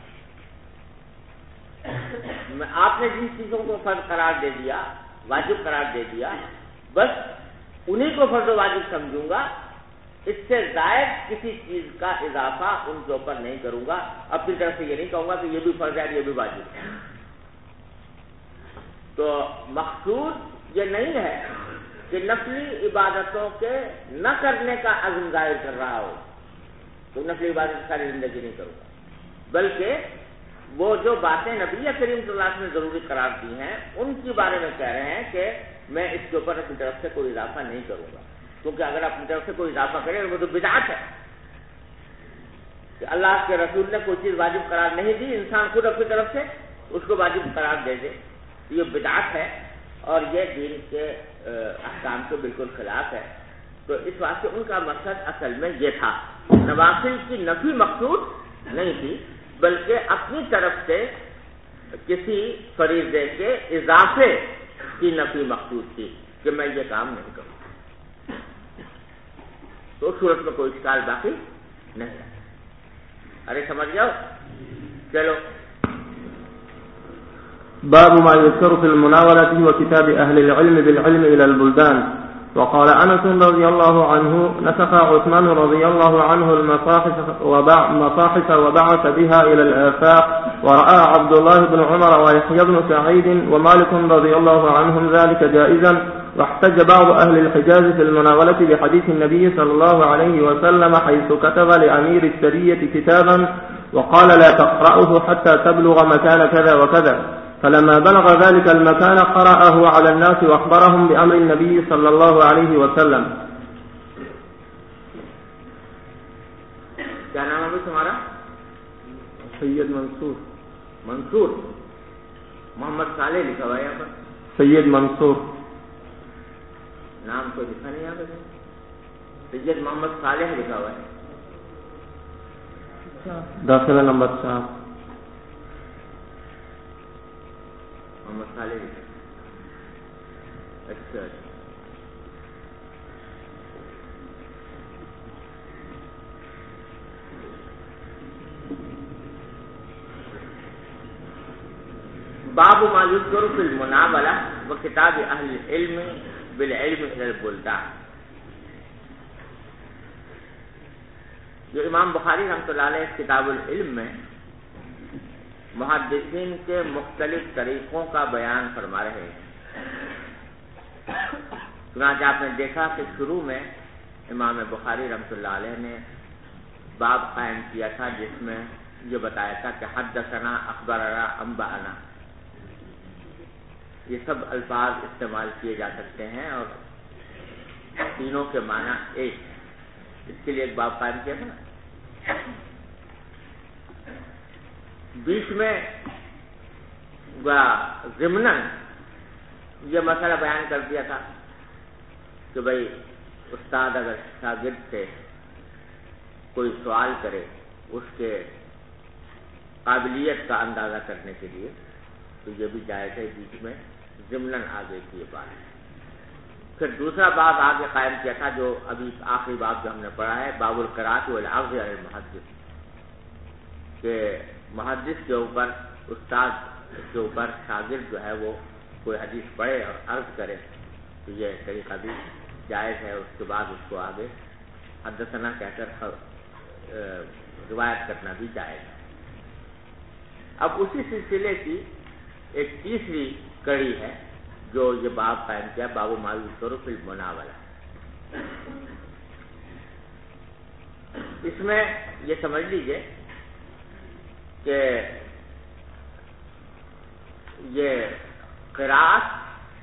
آپ نے جن چیزوں کو فرض قرار دے دیا، واجب قرار دے دیا، بس انہی کو فرض و واجب سمجھوں گا، اس سے زائد کسی چیز کا اضافہ ان کے اوپر نہیں کروں گا. اپنی طرف سے یہ نہیں کہوں گا کہ یہ بھی فرض ہے یہ بھی واجب ہے. تو مقصود یہ نہیں ہے کہ نفلی عبادتوں کے نہ کرنے کا عزم ظاہر کر رہا ہو تو نفلی عبادت ساری زندگی نہیں کروں گا، بلکہ وہ جو باتیں نبی کریم صلی اللہ علیہ وسلم نے ضروری قرار دی ہیں ان کے بارے میں کہہ رہے ہیں کہ میں اس کے اوپر اپنی طرف سے کوئی اضافہ نہیں کروں گا. کیونکہ اگر اپنی طرف سے کوئی اضافہ کرے وہ تو بدعت ہے کہ اللہ کے رسول نے کوئی چیز واجب قرار نہیں دی، انسان خود اپنی طرف سے اس کو واجب قرار دے دے، یہ بدعت ہے اور یہ دین کے احکام کے بالکل خلاف ہے. تو اس واسطے ان کا مقصد اصل میں یہ تھا، نوافل کی نفی مقصود نہیں تھی، بلکہ اپنی طرف سے کسی فریضے کے اضافے کی نفی مقصود تھی کہ میں یہ کام نہیں کروں، تو اس صورت میں کوئی اشکال باقی نہیں ہے۔ ارے سمجھ جاؤ، چلو۔ باب ما يذكر في المناولة وكتاب أهل العلم بالعلم إلى البلدان. وقال أنس رضي الله عنه: نسخ عثمان رضي الله عنه المصاحف وبعث بها إلى الآفاق، ورأى عبد الله بن عمر ويحيى بن سعيد ومالك رضي الله عنهم ذلك جائزا. واحتج بعض أهل الحجاز في المناولة بحديث النبي صلى الله عليه وسلم حيث كتب لأمير السرية كتابا وقال لا تقرأه حتى تبلغ مكان كذا وكذا، فلما بلغ ذلك المكان قرأه على الناس وأخبرهم بأمر النبي صلى الله عليه وسلم. کیا نام ہے تمہارا؟ سید منصور. منصور؟ محمد صالح لکھا ہوا ہے یہاں پر. سید منصور نام تو لکھا نہیں یہاں پر. سید محمد صالح لکھا ہوا ہے. داخلہ نمبر 4. محمد صالح. اچھا، باب ما یذکر فی المناولہ و کتاب اہل العلم بالعلم الی البلدان. جو امام بخاری رحمۃ اللہ علیہ کتاب العلم میں محدثین کے مختلف طریقوں کا بیان فرما رہے ہیں. چنانچہ آپ نے دیکھا کہ شروع میں امام بخاری رحمۃ اللہ علیہ نے باب قائم کیا تھا جس میں یہ بتایا تھا کہ حدثنا، اخبرنا، انبأنا، یہ سب الفاظ استعمال کیے جا سکتے ہیں اور تینوں کے معنی ایک. اس کے لیے ایک باب قائم کیا تھا نا. بیچ میں ضمناً یہ مسئلہ بیان کر دیا تھا کہ بھائی استاد اگر شاگرد سے کوئی سوال کرے اس کے قابلیت کا اندازہ کرنے کے لیے تو یہ بھی جائز ہے. بیچ میں ضمناً آگے کی یہ بات. پھر دوسرا باب آگے قائم کیا تھا جو ابھی آخری باب جو ہم نے پڑھا ہے، باب القراءۃ والعرض علی المحدث، کہ محدث کے اوپر، استاد کے اوپر شاگرد جو ہے وہ کوئی حدیث پڑھے اور عرض کرے تو یہ طریقہ بھی جائز ہے. اس کے بعد اس کو آگے حدثنا کہہ کر روایت کرنا بھی جائز ہے. اب اسی سلسلے کی ایک تیسری کڑی ہے جو یہ باب قائم کیا، باب ما یذکر فی المناولہ. اس میں یہ سمجھ لیجئے کہ یہ قراءت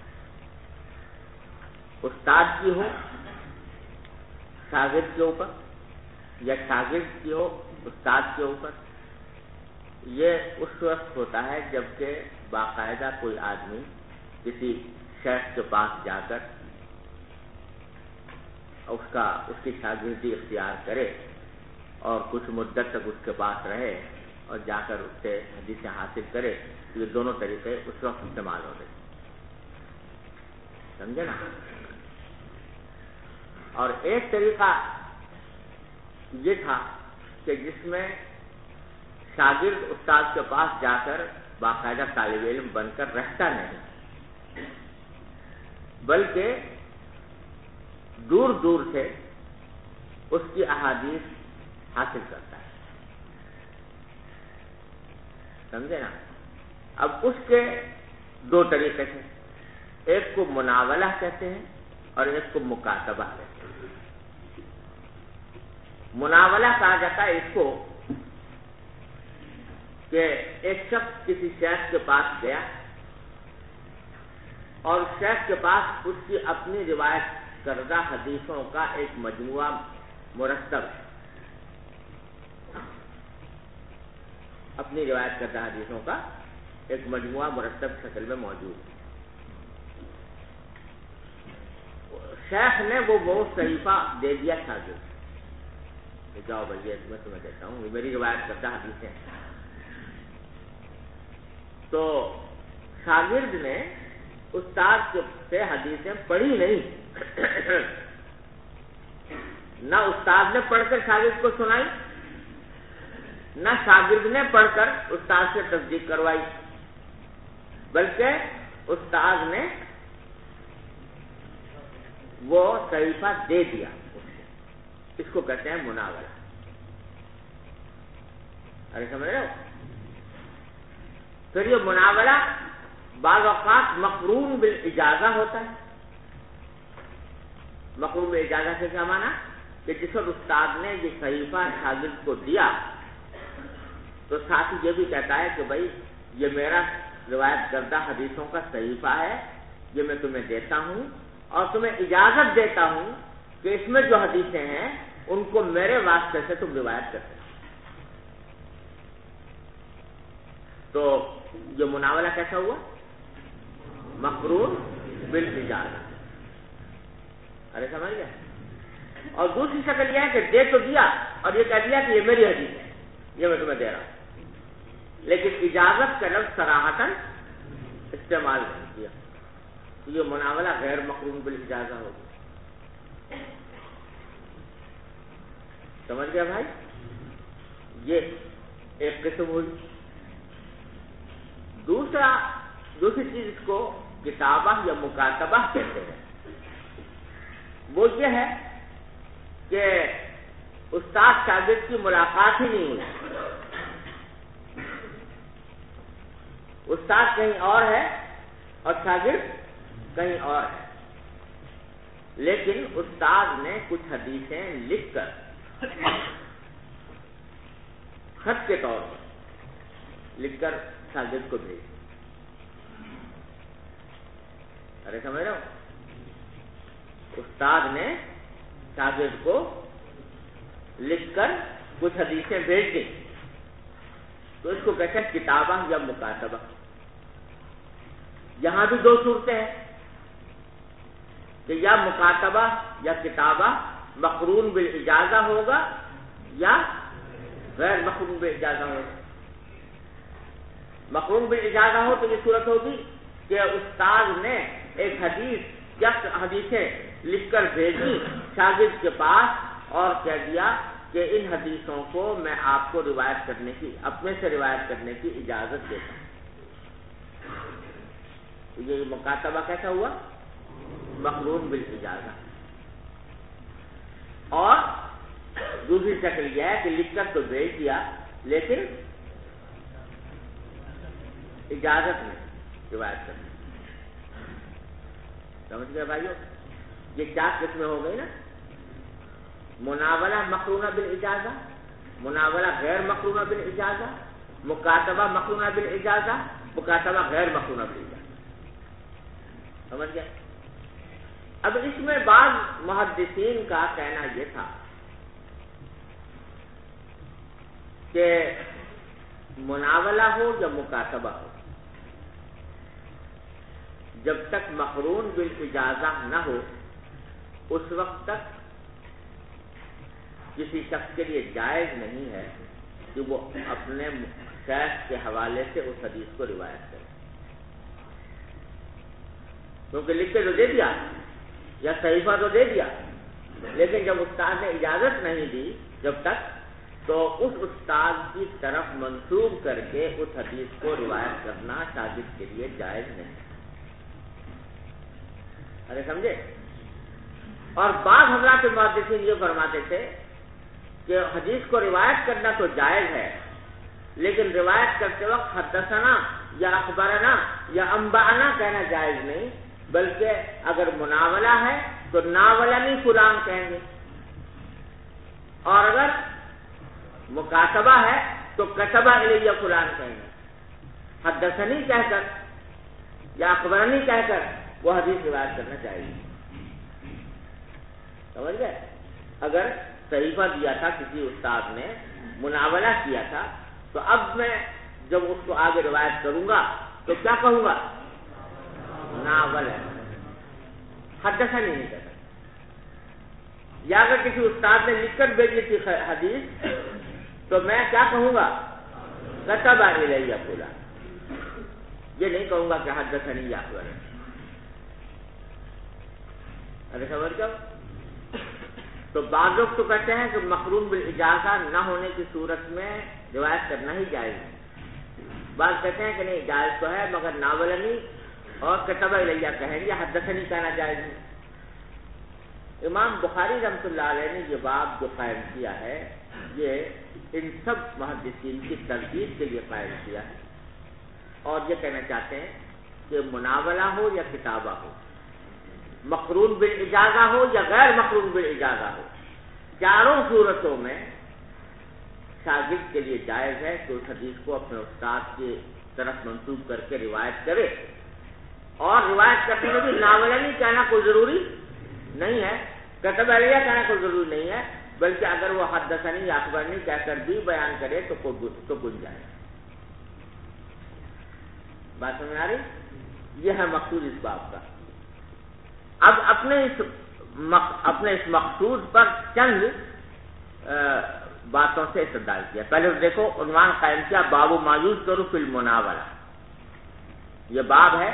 استاد کی ہو شاگرد کے اوپر یا شاگرد کی ہو استاد کے اوپر، یہ اس وقت ہوتا ہے جبکہ باقاعدہ کوئی آدمی کسی شیخ کے پاس جا کر اس کی شاگردی اختیار کرے اور کچھ مدت تک اس کے پاس رہے اور جا کر اس سے حدیثیں حاصل کرے. یہ دونوں طریقے اس وقت استعمال ہوتے ہیں، سمجھے نا. اور ایک طریقہ یہ تھا کہ جس میں شاگرد استاد کے پاس جا کر باقاعدہ طالب علم بن کر رہتا نہیں بلکہ دور دور سے اس کی احادیث حاصل کرتا ہے، سمجھے نا. اب اس کے دو طریقے تھے، ایک کو مناولہ کہتے ہیں اور ایک کو مکاتبہ کہتے ہیں. مناولہ کہا جاتا ہے اس کو کہ ایک شخص کسی شیخ کے پاس گیا اور شیخ کے پاس اس کی اپنی روایت کردہ حدیثوں کا ایک مجموعہ مرتب ہے، اپنی روایت کردہ حدیثوں کا ایک مجموعہ مرتب شکل میں موجود ہے. شیخ نے وہ صحیفہ دے دیا شاگرد، جاؤ بھائی میں تمہیں کہتا ہوں یہ میری روایت کردہ حدیثیں. تو شاگرد نے استاد سے حدیثیں پڑھی نہیں، نہ استاد نے پڑھ کر شاگرد کو سنائی، نہ شاگرد نے پڑھ کر استاد سے تصدیق کروائی، بلکہ استاد نے وہ صحیفہ دے دیا، اس کو کہتے ہیں مناولہ۔ ارے سمجھ رہے ہو؟ پھر یہ مناولہ بعض اوقات مقرون بالاجازہ ہوتا ہے۔ مقرون بالاجازہ سے کیا مانا؟ کہ جس وقت استاد نے یہ صحیفہ شاگرد کو دیا تو ساتھ ہی یہ بھی کہتا ہے کہ بھائی یہ میرا روایت کردہ حدیثوں کا صحیفہ ہے، یہ میں تمہیں دیتا ہوں اور تمہیں اجازت دیتا ہوں کہ اس میں جو حدیثیں ہیں ان کو میرے واسطے سے تم روایت کرتے۔ تو یہ مناولہ کیسا ہوا؟ مقرون بالاجازہ۔ ارے سمجھ گئے؟ اور دوسری شکل یہ ہے کہ دے تو دیا اور یہ کہہ دیا کہ یہ میری حدیث ہے، یہ میں تمہیں دے رہا ہوں، لیکن اجازت کا لفظ صراحتاً استعمال نہیں کیا، تو یہ مناولہ غیر مقرون بالاجازہ ہوگی۔ سمجھ گیا بھائی؟ یہ ایک قسم ہوئی۔ دوسری چیز اس کو کتابہ یا مکاتبہ کہتے ہیں۔ وہ یہ ہے کہ استاد شاگرد کی ملاقات ہی نہیں ہوئی، استاد کہیں اور ہے اور شاگرد کہیں اور ہے، لیکن استاد نے کچھ حدیثیں لکھ کر خط کے طور پر لکھ کر شاگرد کو بھیج۔ ارے سمجھ رہے ہو؟ استاد نے شاگرد کو لکھ کر کچھ حدیثیں بھیج دیں تو اس کو کہتے ہیں کتابہ یا مکاتبہ۔ یہاں بھی دو صورتیں ہیں کہ یا مکاتبہ یا کتابہ مقرون بالاجازہ ہوگا یا غیر مقرون بالاجازہ ہوگا۔ مقرون بالاجازہ ہو تو یہ صورت ہوگی کہ استاد نے ایک حدیث یا حدیثیں لکھ کر بھیجی شاگرد کے پاس اور کہہ دیا کہ ان حدیثوں کو میں آپ کو روایت کرنے کی، اپنے سے روایت کرنے کی اجازت دیتا ہوں۔ یہ مکاتبہ کیسا ہوا؟ مقرون بالاجازہ۔ اور دوسری شکل یہ ہے کہ لکھ کر تو بھیج دیا لیکن اجازت نہیں روایت کرنے۔ سمجھ گئے بھائیو؟ یہ چار قسمیں ہو گئی نا، مناولہ مقرونہ بالاجازہ، مناولہ غیر مقرونہ بالاجازہ، مکاتبہ مقرونہ بالاجازہ، مکاتبہ غیر مقرونہ بالاجازہ۔ سمجھ گئے؟ اب اس میں بعض محدثین کا کہنا یہ تھا کہ مناولہ ہو یا مکاتبہ ہو، جب تک مقرون بالاجازہ نہ ہو اس وقت تک کسی شخص کے لیے جائز نہیں ہے کہ وہ اپنے شیخ کے حوالے سے اس حدیث کو روایت کرے، کیونکہ لکھ کے تو دے دیا یا صحیفہ تو دے دیا، لیکن جب استاد نے اجازت نہیں دی جب تک، تو اس استاد کی طرف منسوب کر کے اس حدیث کو روایت کرنا شاگرد کے لیے جائز نہیں۔ ارے سمجھے؟ اور بعض حضرات محدثین یہ فرماتے تھے کہ حدیث کو روایت کرنا تو جائز ہے، لیکن روایت کرتے وقت حدثنا یا اخبرنا یا انبانا کہنا جائز نہیں، بلکہ اگر مناولہ ہے تو ناولنی فلان کہیں گے، اور اگر مکاتبہ ہے تو کتبہ الیہ فلان کہیں گے۔ حدثنی کہہ کر یا اخبرنی کہہ کر وہ حدیث روایت کرنا چاہیے۔ سمجھ گئے؟ اگر صحیفہ دیا تھا کسی استاد نے، مناولہ کیا تھا، تو اب میں جب اس کو آگے روایت کروں گا تو کیا کہوں گا؟ ناول ہے، حدثنی نہیں کہتا۔ یا اگر کسی استاد نے لکھ کر بھیجی تھی حدیث تو میں کیا کہوں گا؟ کتب الیہ فلان۔ یہ نہیں کہوں گا کہ حدثنی یا اخبرنی. ارے خبر کیا؟ تو بعض لوگ تو کہتے ہیں کہ مقرون بالاجازہ نہ ہونے کی صورت میں روایت کرنا ہی جائز ہے. بعض کہتے ہیں کہ نہیں جائز تو ہے مگر ناولنی اور کتب الیہ کہیں یا حدثنی کہنا جائز ہے. امام بخاری رحمۃ اللہ علیہ نے یہ باب جو قائم کیا ہے یہ ان سب محدثین کی تردید کے لیے قائم کیا ہے اور یہ کہنا چاہتے ہیں کہ مناولہ ہو یا کتابہ ہو، مقرون بالاجازہ ہو یا غیر مقرون بالاجازہ ہو، چاروں صورتوں میں شاگرد کے لیے جائز ہے کہ اس حدیث کو اپنے استاد کی طرف منسوب کر کے روایت کرے. اور روایت کرتے ہوئے بھی ناولنی کہنا کوئی ضروری نہیں ہے، کتب علیہ کہنا کوئی ضروری نہیں ہے، بلکہ اگر وہ حدثنی یا اخبرنی کہہ کر بھی بیان کرے تو گنجائش. بات سمجھ آ رہی؟ یہ ہے مقصود اس باب کا. اب اپنے اس مقصود پر چند باتوں سے استدلال کیا. پہلے دیکھو عنوان قائم کیا باب ما یذکر فی المناولہ. یہ باب ہے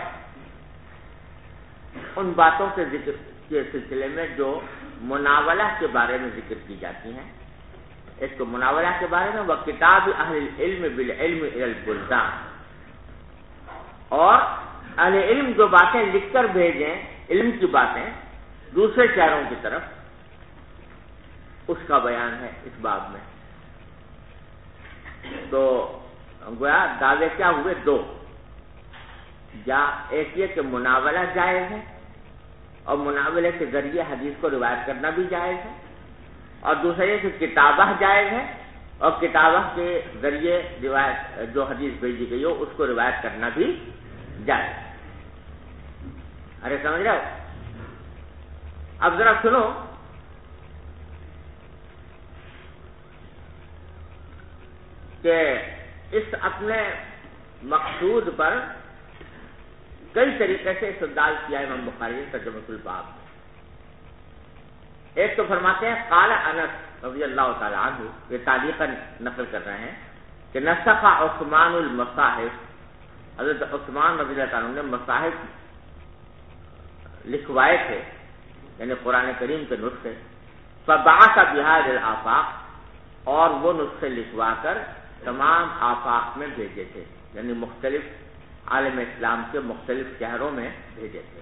ان باتوں کے ذکر کے سلسلے میں جو مناولہ کے بارے میں ذکر کی جاتی ہیں. ایک تو مناولہ کے بارے میں وہ کتاب اہل العلم بالعلم الی البلدان، اور اہل علم جو باتیں لکھ کر بھیجیں علم کی باتیں دوسرے شہروں کی طرف، اس کا بیان ہے اس باب میں. تو گویا دعوے کیا ہوئے دو، یا ایک یہ کہ مناولہ جائز ہے اور مناولے کے ذریعے حدیث کو روایت کرنا بھی جائز ہے، اور دوسرا یہ کہ کتابہ جائز ہے اور کتابہ کے ذریعے روایت جو حدیث بھیجی گئی ہو اس کو روایت کرنا بھی جائز. ارے سمجھ رہے ہو؟ اب ذرا سنو کہ اس اپنے مقصود پر کئی طریقے سے استدلال کیا امام بخاری نے ترجمۃ الباب میں. ایک تو فرماتے ہیں قال انس رضی اللہ تعالی عنہ، یہ تعلیقاً نقل کر رہے ہیں کہ نسخ عثمان المصاحف، حضرت عثمان رضی اللہ تعالیٰ عنہ نے مصاحف لکھوائے تھے، یعنی قرآن کریم کے نسخے. فبعث بهذه الآفاق، اور وہ نسخے لکھوا کر تمام آفاق میں بھیجے تھے، یعنی مختلف عالم اسلام کے مختلف شہروں میں بھیجے تھے.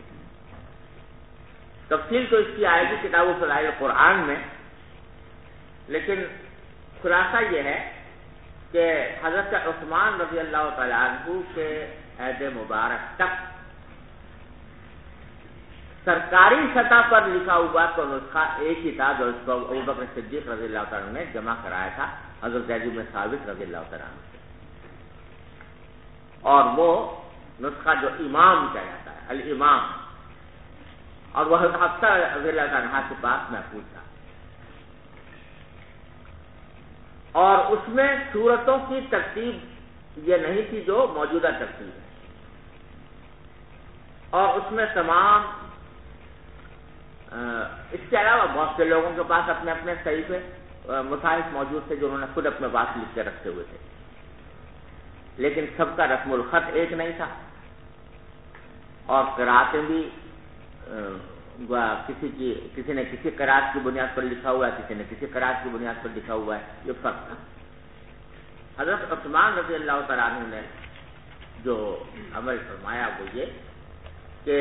تفصیل تو اس کی آئے گی کتاب فضائل القرآن میں، لیکن خلاصہ یہ ہے کہ حضرت عثمان رضی اللہ تعالی عنہ کے عہد مبارک تک سرکاری سطح پر لکھا ہوا تو نسخہ ایک ہی تھا جو اس کو ابوبکر صدیق رضی اللہ تعالیٰ عنہ نے جمع کرایا تھا حضرت زید بن ثابت رضی اللہ تعالیٰ عنہ سے. اور وہ نسخہ جو امام کہا جاتا ہے، الامام، اور وہ حفصہ رضی اللہ تعالیٰ عنہ کے پاس محفوظ تھا. اور اس میں صورتوں کی ترتیب یہ نہیں تھی جو موجودہ ترتیب ہے، اور اس میں تمام اس کے علاوہ بہت سے لوگوں کے پاس اپنے اپنے صحیفے مصاحف موجود تھے جو انہوں نے خود اپنے پاس لکھ کے رکھے ہوئے تھے، لیکن سب کا رسم الخط ایک نہیں تھا، اور قرأتیں بھی کسی نے کسی قرأت کی بنیاد پر لکھا ہوا ہے، کسی نے کسی قرأت کی بنیاد پر لکھا ہوا ہے، یہ فرق تھا. حضرت عثمان رضی اللہ تعالیٰ عنہ نے جو عمل فرمایا وہ یہ کہ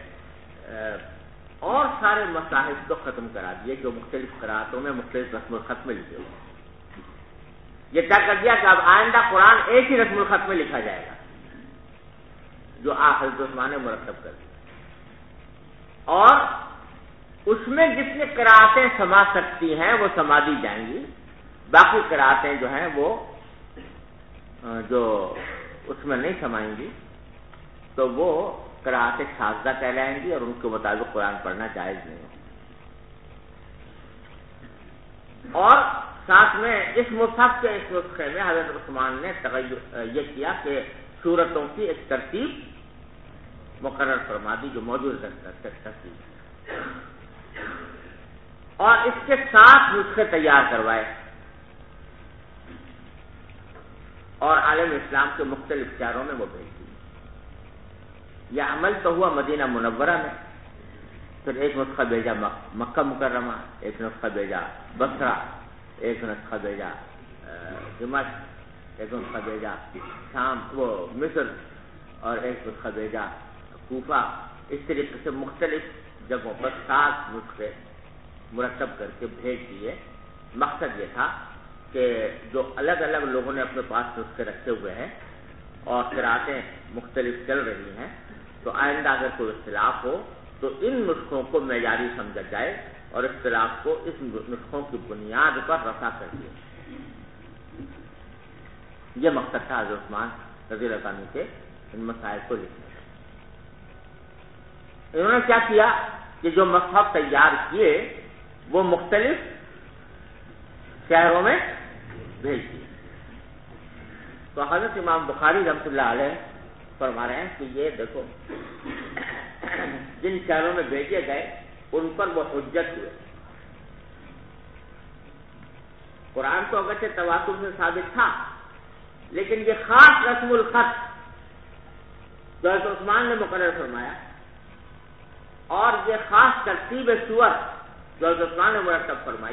اور سارے مصاحف کو ختم کرا دیے جو مختلف قرأتوں میں مختلف رسم الخط میں لکھے ہوئے. یہ طے کر دیا کہ اب آئندہ قرآن ایک ہی رسم الخط میں لکھا جائے گا جو حضرت عثمان نے مرتب کر دیا، اور اس میں جتنی قرأتیں سما سکتی ہیں وہ سما دی جائیں گی، باقی قرأتیں جو ہیں وہ جو اس میں نہیں سمائیں گی تو وہ قرأتیں شاذہ کہلائیں گی اور ان کے مطابق قرآن پڑھنا جائز نہیں ہوگا. اور ساتھ میں اس مصحف کے اس نسخے میں حضرت عثمان نے یہ کیا کہ سورتوں کی ایک ترتیب مقرر فرما دی جو موجود ترتیب، اور اس کے ساتھ نسخے تیار کروائے اور عالم اسلام کے مختلف شہروں میں وہ بھیج دی. یہ عمل تو ہوا مدینہ منورہ میں، پھر ایک نسخہ بھیجا مکہ مکرمہ، ایک نسخہ بھیجا بصرہ، ایک نسخہ بھیجا دمشق، ایک نسخہ بھیجا شام وہ مصر، اور ایک نسخہ بھیجا کوفہ. اس طریقے سے مختلف جگہوں پر 7 نسخے مرتب کر کے بھیج دیے. مقصد یہ تھا کہ جو الگ الگ لوگوں نے اپنے پاس نسخے رکھے ہوئے ہیں اور قرأتیں مختلف چل رہی ہیں، تو آئندہ اگر کوئی اختلاف ہو تو ان نسخوں کو معیاری سمجھا جائے اور اختلاف کو اس نسخوں کی بنیاد پر رفع کر دیا. یہ مقصد تھا حضرت عثمان رضی اللہ عنہ کے ان مسائل کو لکھنے کا. انہوں نے کیا کیا کہ جو مصحف تیار کیے وہ مختلف شہروں میں بھیج دیے. تو حضرت امام بخاری رحمۃ اللہ علیہ فرما رہے ہیں کہ یہ دیکھو جن شہروں میں بھیجے گئے ان پر وہ حجت ہوئے. قرآن تو اگرچہ تواتر سے ثابت تھا، لیکن یہ خاص رسم الخط جو حضرت عثمان نے مقرر فرمایا اور یہ خاص ترتیب سور جو حضرت عثمان نے مرتب فرمائی،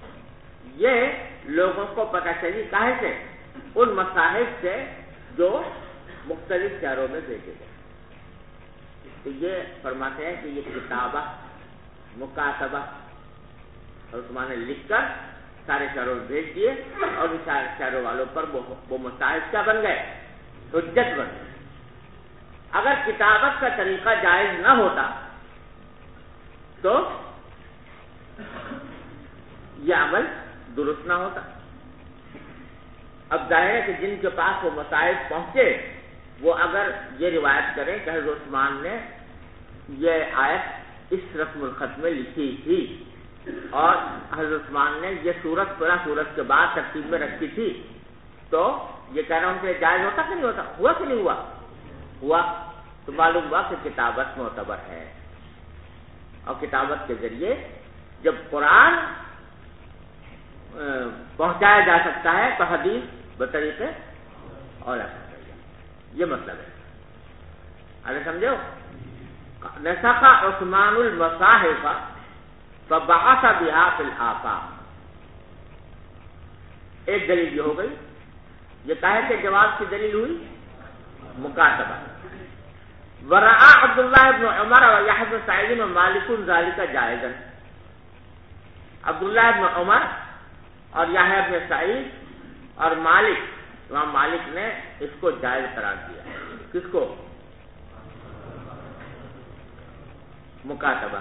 یہ لوگوں کو پتہ چلی کاہے سے؟ ان مصاحف سے جو مختلف شہروں میں بھیجے گئے. تو یہ فرماتے ہیں کہ یہ کتابہ مکاتبہ اور عثمان نے لکھ کر سارے شہروں میں بھیج دیے اور ان سارے شہروں والوں پر وہ مصاحف کیا بن گئے؟ حجت بن گئے. اگر کتابت کا طریقہ جائز نہ ہوتا تو یہ عمل درست نہ ہوتا. اب ظاہر ہے کہ جن کے پاس وہ مصاحف پہنچے وہ اگر یہ روایت کریں کہ حضرت عثمان نے یہ آیت اس رسم الخط میں لکھی تھی اور حضرت عثمان نے یہ سورت پورا سورت کے بعد ترتیب میں رکھی تھی، تو یہ کہنا ان کے جائز ہوتا کہ نہیں ہوتا؟ ہوا کہ نہیں ہوا؟ ہوا. تو معلوم ہوا کہ کتابت معتبر ہے، اور کتابت کے ذریعے جب قرآن پہنچایا جا سکتا ہے تو حدیث بطریقے اولا پہنچائی جائے. یہ مطلب ہے. اگر سمجھو نسخ عثمان المصاحف فبعث بها في الآفاق. ایک دلیل یہ ہو گئی. یہ کہے کہ جواب کی دلیل ہوئی مکاتبہ. ورعا عبداللہ ابن عمر و یحییٰ بن سعید و مالک ذالک جائزا. عبداللہ ابن عمر اور یحییٰ بن سعید اور مالک، امام مالک نے اس کو جائز قرار دیا. کس کو؟ مکاتبہ.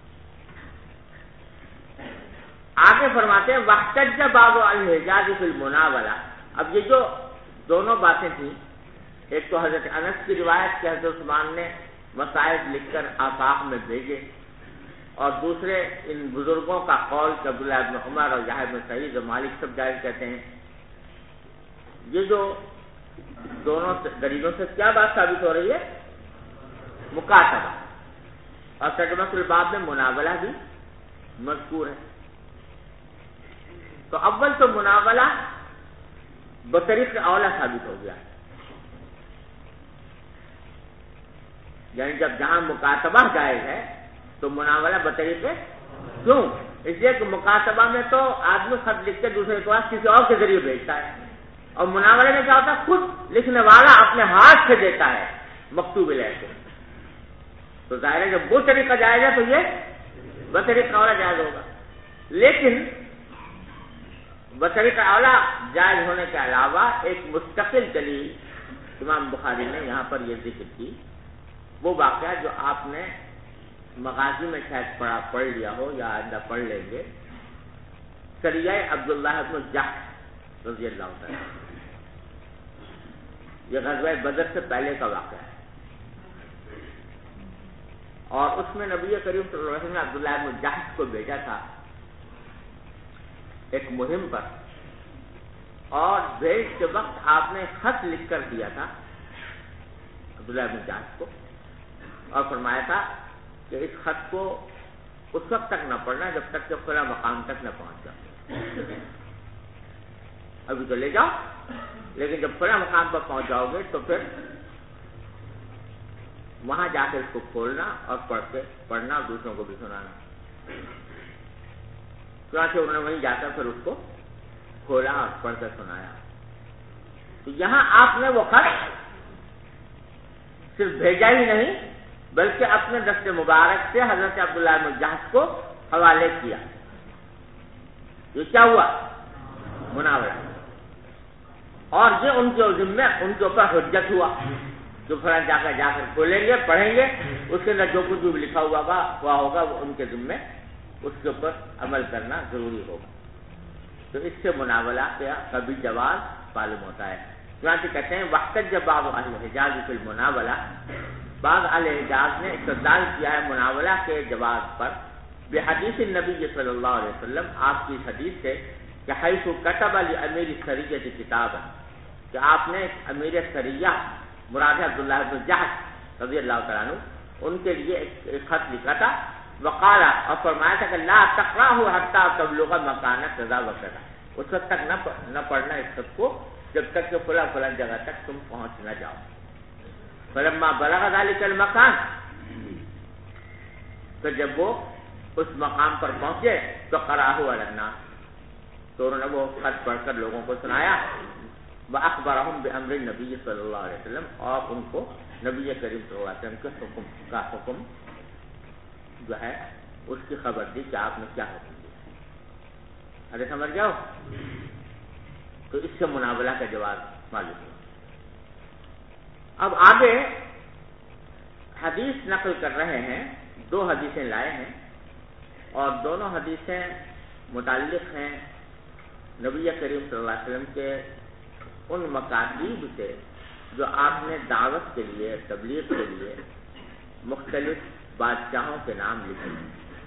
آگے فرماتے ہیں واحتج بعض الحجاج فی المناولہ. اب یہ جو دونوں باتیں تھیں، ایک تو حضرت انس کی روایت کہ حضرت عثمان نے مصائب لکھ کر آفاق میں بھیجے، اور دوسرے ان بزرگوں کا قول کہ عبداللہ ابن عمر اور یحییٰ بن سعید اور مالک سب جائز کہتے ہیں. یہ جو دونوں دلیلوں سے کیا بات ثابت ہو رہی ہے؟ مکاتبہ. اور ترجمہ الباب میں مناولہ بھی مذکور ہے. تو اول تو مناولہ بطریق اولا ثابت ہو گیا، یعنی جب جہاں مکاتبہ جائز ہے تو مناولہ بطریق کیوں؟ اس لیے کہ مکاتبہ میں تو آدمی خط لکھ کے دوسرے کے پاس کسی اور کے ذریعے بھیجتا ہے، اور مناولے میں کیا ہوتا ہے؟ خود لکھنے والا اپنے ہاتھ سے دیتا ہے مکتوب لے کے. تو ظاہر ہے جب وہ طریقہ جائز ہے تو یہ بطریق اولا جائز ہوگا. لیکن بطریق اولا جائز ہونے کے علاوہ ایک مستقل دلیل امام بخاری نے یہاں پر یہ ذکر کی، وہ واقعہ جو آپ نے مغازی میں شاید پڑھ لیا ہو یا آئندہ پڑھ لیں گے، سریہ عبداللہ بن جحش رضی اللہ عنہ. یہ غزوہ بدر سے پہلے کا واقعہ ہے، اور اس میں نبی کریم صلی اللہ علیہ وسلم نے عبداللہ بن جحش کو بھیجا تھا ایک مہم پر، اور بھیج کے وقت آپ نے خط لکھ کر دیا تھا عبداللہ بن جحش کو، اور فرمایا تھا کہ اس خط کو اس وقت تک نہ پڑھنا جب تک کہ فلاں مقام تک نہ پہنچ جاؤ. ابھی تو لے جاؤ، لیکن جب فلاں مقام پر پہنچ جاؤ گے تو پھر وہاں جا کے اس کو کھولنا اور پڑھنا اور دوسروں کو بھی سنانا. چنانچہ انہوں نے وہیں جا کر پھر اس کو کھولا اور پڑھ کر سنایا. تو یہاں آپ نے وہ خط صرف بھیجا ہی نہیں بلکہ اپنے دست مبارک سے حضرت عبداللہ بن جحش کو حوالے کیا. یہ کیا ہوا؟ مناورہ. اور یہ ان کے ذمہ ان کے اوپر حجت ہوا. جو فلاں جا کر کھولیں گے پڑھیں گے اس کے اندر جو کچھ بھی لکھا ہوا ہوگا وہ ان کے ذمہ اس کے اوپر عمل کرنا ضروری ہوگا. تو اس سے مناولہ کا بھی جواز معلوم ہوتا ہے. چنانچہ کہتے ہیں واحتج بعض اہل حجاز فی المناولہ، بعض اہل حجاز نے استدلال کیا ہے مناولہ کے جواز پر بحدیث النبی صلی اللہ علیہ وسلم، آپ کی حدیث سے کہ حیث کتب لامیر السریہ کتابا، کہ آپ نے امیر سریہ مراد عبداللہ بن جحش رضی اللہ تعالیٰ عنہ ان کے لیے ایک خط لکھا تھا. وقال، اور فرمایا تھا کہ لا تقرأہ حتی تبلغ مکان کذا وکذا، اس وقت تک نہ پڑھنا اس خط کو جب تک کہ فلاں جگہ تک تم پہنچ نہ جاؤ. فلما بلغ ذلك المکان، تو جب وہ اس مقام پر پہنچے تو قرأہ علی الناس، تو انہوں نے وہ خط پڑھ کر لوگوں کو سنایا. وَأَخْبَرَهُمْ بِأَمْرِ النَّبِيِّ صلی اللہ علیہ وسلم، اور ان کو نبی کریم صلی اللہ علیہ وسلم کے حکم جو ہے اس کی خبر دی کہ آپ نے کیا حکم دیا. ارے سمجھ جاؤ. تو اس سے مناولہ کا جواز معلوم ہوا. اب آگے حدیث نقل کر رہے ہیں، دو حدیثیں لائے ہیں اور دونوں حدیثیں متعلق ہیں نبی کریم صلی اللہ علیہ وسلم کے ان مکاتیب سے جو آپ نے دعوت کے لیے، تبلیغ کے لیے مختلف بادشاہوں کے نام لکھے ہیں.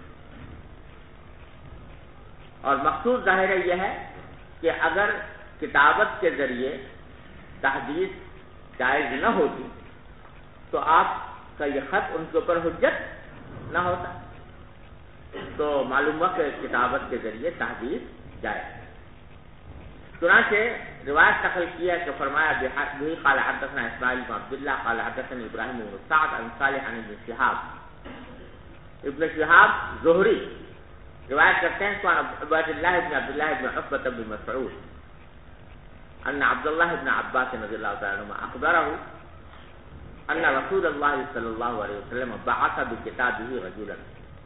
اور مقصود ظاہر یہ ہے کہ اگر کتابت کے ذریعے تحدیث جائز نہ ہوتی تو آپ کا یہ خط ان کے اوپر حجت نہ ہوتا. تو معلوم ہوا کہ کتابت کے ذریعے تحدیث جائز. چنانچہ روایت نقل کیا کہ فرمایا بحدیث قال حدثنا اسماعیل بن عبداللہ قال حدثنا ابراہیم بن سعد عن صالح عن ابن شہاب. ابن شہاب زہری روایت کرتے ہیں عن عبد اللہ بن عبداللہ بن عتبہ بن مسعود ان عبداللہ بن عباس رضی اللہ تعالی عنہ اخبرہ ان رسول اللہ صلی اللہ علیہ وسلم بعث بکتابہ رجلا،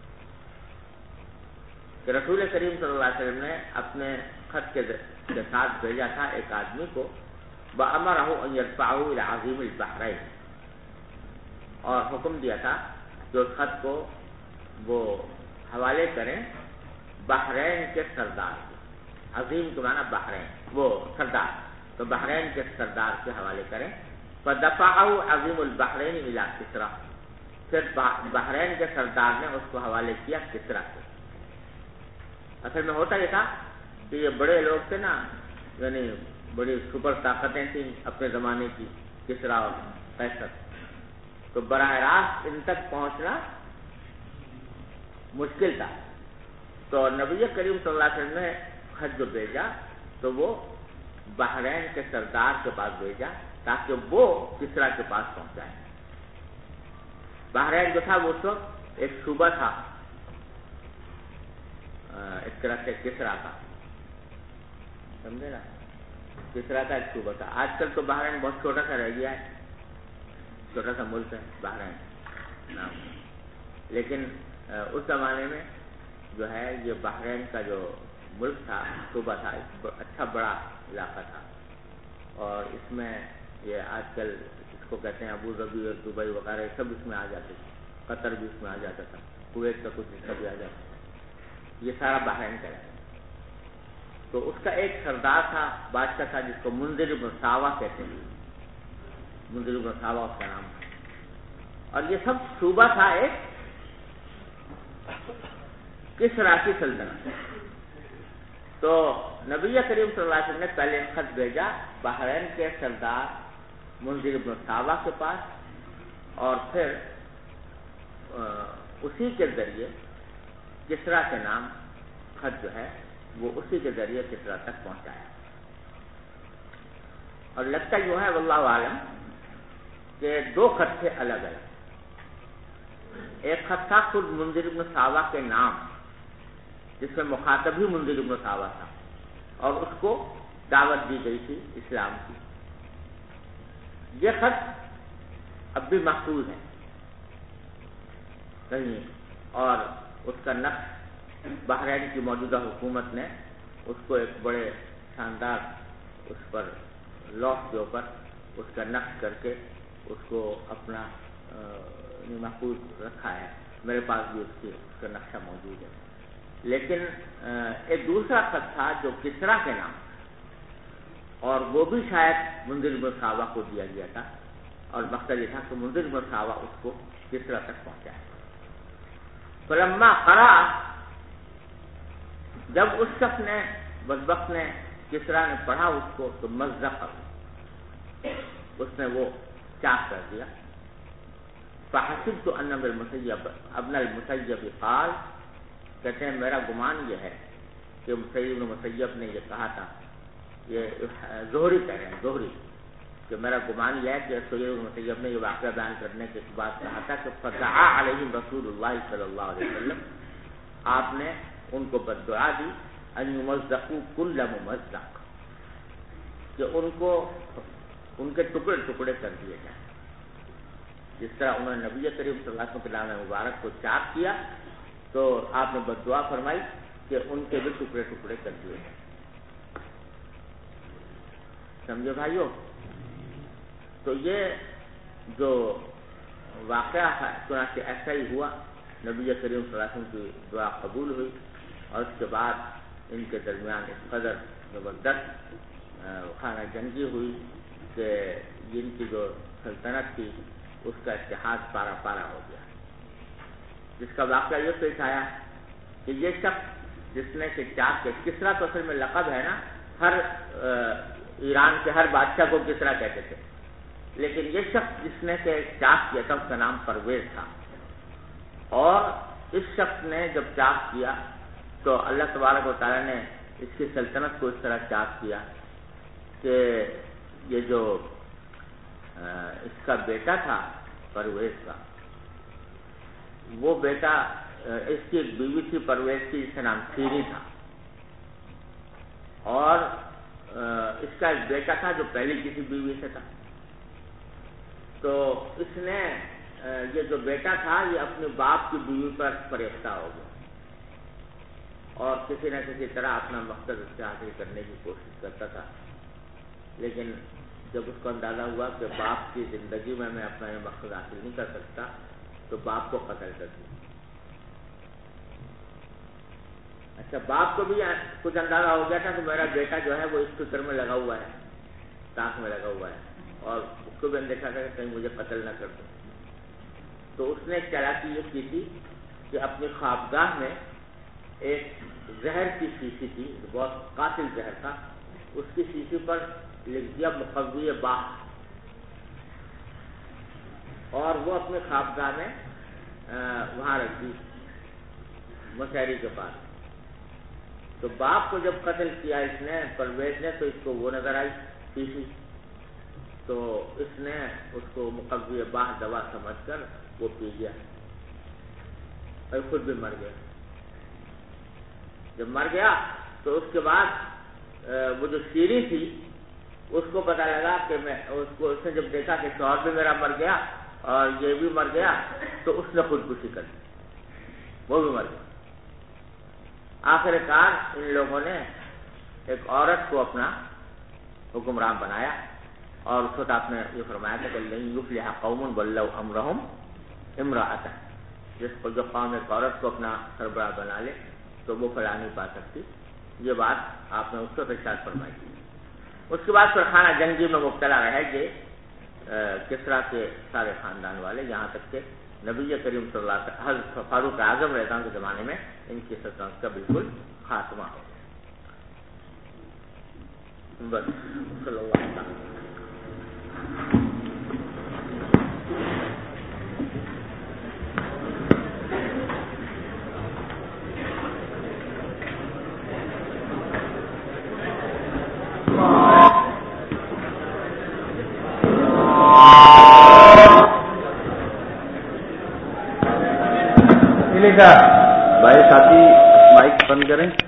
کہ رسول کریم صلی اللہ علیہ وسلم نے اپنے خط کے ساتھ بھیجا تھا ایک آدمی کو. وَأَمَرَهُ أَن يَرْفَعَهُ إِلَى عَظِيمِ الْبَحْرَيْنِ، اور حکم دیا تھا کہ اس خط کو وہ حوالے کریں بحرین کے سردار کو. عظیم کے معنی بحرین، وہ سردار، تو بحرین کے سردار کے حوالے کریں. فَدَفَعَهُ عَظِيمُ الْبَحْرَيْنِ إِلَى کسرا، پھر بحرین کے سردار نے اس کو حوالے کیا کسرا کو. اصل میں ہوتا یہ تھا کہ یہ بڑے لوگ تھے نا، یعنی بڑی سپر طاقتیں تھیں اپنے زمانے کی، کسرا اور قیصر، تو براہ راست ان تک پہنچنا مشکل تھا. تو نبی کریم صلی اللہ علیہ وسلم نے خط جو بھیجا تو وہ بحرین کے سردار کے پاس بھیجا تاکہ وہ کسرا کے پاس پہنچائے. بحرین جو تھا وہ اس وقت ایک صوبہ تھا ایک طرح سے کسرا کا، سمجھے نا، کسرا کا ایک صوبہ تھا. آج کل تو بحرین بہت چھوٹا سا رہ گیا ہے، چھوٹا سا ملک ہے بحرین نام. لیکن اس زمانے میں جو ہے یہ بحرین کا جو ملک تھا، صوبہ تھا، اچھا بڑا علاقہ تھا. اور اس میں یہ آج کل اس کو کہتے ہیں ابو ظبی اور دبئی وغیرہ سب اس میں آ جاتے تھے. قطر بھی اس میں آ جاتا تھا، کویت کا کچھ حصہ بھی آ جاتا تھا. یہ سارا بحرین کا ہے. تو اس کا ایک سردار تھا، بادشاہ تھا، جس کو منذر بن ساوا کہتے ہیں. منذر بن ساوا اس کا نام تھا. اور یہ سب صوبہ تھا ایک کسرا کی سلطنت. تو نبی کریم صلی اللہ علیہ وسلم نے پہلے خط بھیجا بحرین کے سردار منذر بن ساوا کے پاس، اور پھر اسی کے ذریعے کسرا کے نام خط جو ہے وہ اسی کے ذریعے کسرا تک پہنچایا. اور لگتا یوں ہے واللہ عالم کہ دو خط تھے الگ الگ. ایک خط تھا خود منذر ابن صحابہ کے نام، جس میں مخاطب بھی منذر ابن صحابہ تھا، اور اس کو دعوت دی گئی تھی اسلام کی۔ یہ خط اب بھی محفوظ ہے کہیں، اور اس کا نقش بحرین کی موجودہ حکومت نے اس کو ایک بڑے شاندار اس پر لوح کے اوپر اس کا نقش کر کے اس کو اپنا محفوظ رکھا ہے۔ میرے پاس بھی اس کا نقشہ موجود ہے۔ لیکن ایک دوسرا خط تھا جو کسرا کے نام، اور وہ بھی شاید منذر بن صحابہ کو دیا گیا تھا، اور مقصد یہ تھا کہ منذر بن صحابہ اس کو کسرا تک پہنچائے۔ فلما قرأ، جب اس شخص نے بدبخت نے کسرا نے پڑھا اس کو، تو مزق، اس نے وہ چاک کر دیا۔ فحسبت ان ابن المسیب قال، کہتے ہیں میرا گمان یہ ہے کہ سعید بن مسیب نے یہ کہا تھا، یہ زہری کہہ رہے ہیں، زہری، کہ میرا گمان یہ ہے کہ سعید بن مسیب نے یہ واقعہ بیان کرنے کے بعد کہا تھا کہ فدعا علیہم رسول اللہ صلی اللہ علیہ وسلم، آپ نے ان کو بددعا دی، ان یمزقوا کل ممزق، کہ ان کے ٹکڑے ٹکڑے کر دیے جائیں۔ جس طرح انہوں نے نبی کریم صلی اللہ علیہ وسلم کے نام مبارک کو چاک کیا، تو آپ نے بددعا فرمائی کہ ان کے بھی ٹکڑے ٹکڑے کر دیے جائیں۔ سمجھے بھائیو؟ تو یہ جو واقعہ ہے چنانچہ ایسا ہی ہوا، نبی کریم صلی اللہ علیہ وسلم کی دعا قبول ہوئی، اور اس کے بعد ان کے درمیان اس قدر زبردست خانہ جنگی ہوئی کہ جن کی جو سلطنت تھی اس کا اتحاد پارا پارا ہو گیا، جس کا واقعہ یہ پیش آیا کہ یہ شخص جس نے کہ چاک کے، کسرا تو اصل میں لقب ہے نا، ہر ایران کے ہر بادشاہ کو کسرا کہتے تھے، لیکن یہ شخص جس نے کہ چاک کیا تھا اس کا نام پرویز تھا، اور اس شخص نے جب چاک کیا تو اللہ تبارک و تعالیٰ نے اس کی سلطنت کو اس طرح چاک کیا کہ یہ جو اس کا بیٹا تھا پرویز کا، وہ بیٹا، اس کی ایک بیوی تھی پرویز کی جس کا نام سیری تھا، اور اس کا ایک بیٹا تھا جو پہلی کسی بیوی سے تھا، تو اس نے یہ جو بیٹا تھا یہ اپنے باپ کی بیوی پر فریفتہ ہو گیا، اور کسی نہ کسی طرح اپنا مقصد اس سے حاصل کرنے کی کوشش کرتا تھا، لیکن جب اس کو اندازہ ہوا کہ باپ کی زندگی میں اپنا یہ مقصد حاصل نہیں کر سکتا، تو باپ کو قتل کر دیا۔ اچھا، باپ کو بھی کچھ اندازہ ہو گیا تھا کہ میرا بیٹا جو ہے وہ اس فکر میں لگا ہوا ہے، تاک میں لگا ہوا ہے، اور اس کو بھی اندیشہ تھا کہ کہیں مجھے قتل نہ کر دو، تو اس نے چالاکی یہ کی تھی کہ اپنی خوابگاہ میں ایک زہر کی شیشی تھی، بہت قاتل زہر تھا، اس کی شیشی پر لکھ دیا مقوی باہ، اور وہ اپنے خوابگاہ میں وہاں رکھ دی مشہری کے پاس۔ تو باپ کو جب قتل کیا اس نے، پرویز نے، تو اس کو وہ نظر آئی شیشی، تو اس نے اس کو مقوی باہ دوا سمجھ کر وہ پی گیا اور خود بھی مر گیا۔ جب مر گیا تو اس کے بعد وہ جو شیری تھی اس کو پتہ لگا کہ اس نے جب دیکھا کہ شوہر بھی میرا مر گیا اور یہ بھی مر گیا، تو اس نے خودکشی کر دی، وہ بھی مر گیا۔ آخر کار ان لوگوں نے ایک عورت کو اپنا حکمران بنایا، اور اس وقت آپ نے یہ فرمایا تھا کہ لن یفلح قوم ولوا امرهم امرأۃ، جس کو جو قوم ایک عورت کو اپنا سربراہ بنا لے تو وہ فلاح نہیں پا سکتی، یہ بات آپ نے اس وقت ارشاد فرمائی تھی۔ اس کے بعد خانہ جنگی میں مبتلا رہے یہ کسرا کے سارے خاندان والے، یہاں تک کہ نبی کریم صلی اللہ علیہ وسلم حضرت فاروق اعظم رضی اللہ عنہ کے زمانے میں ان کی سلطنت کا بالکل خاتمہ ہو گیا۔ بس صلی اللہ علیہ وسلم۔ اچھا بھائی ساتھی مائک بند کریں.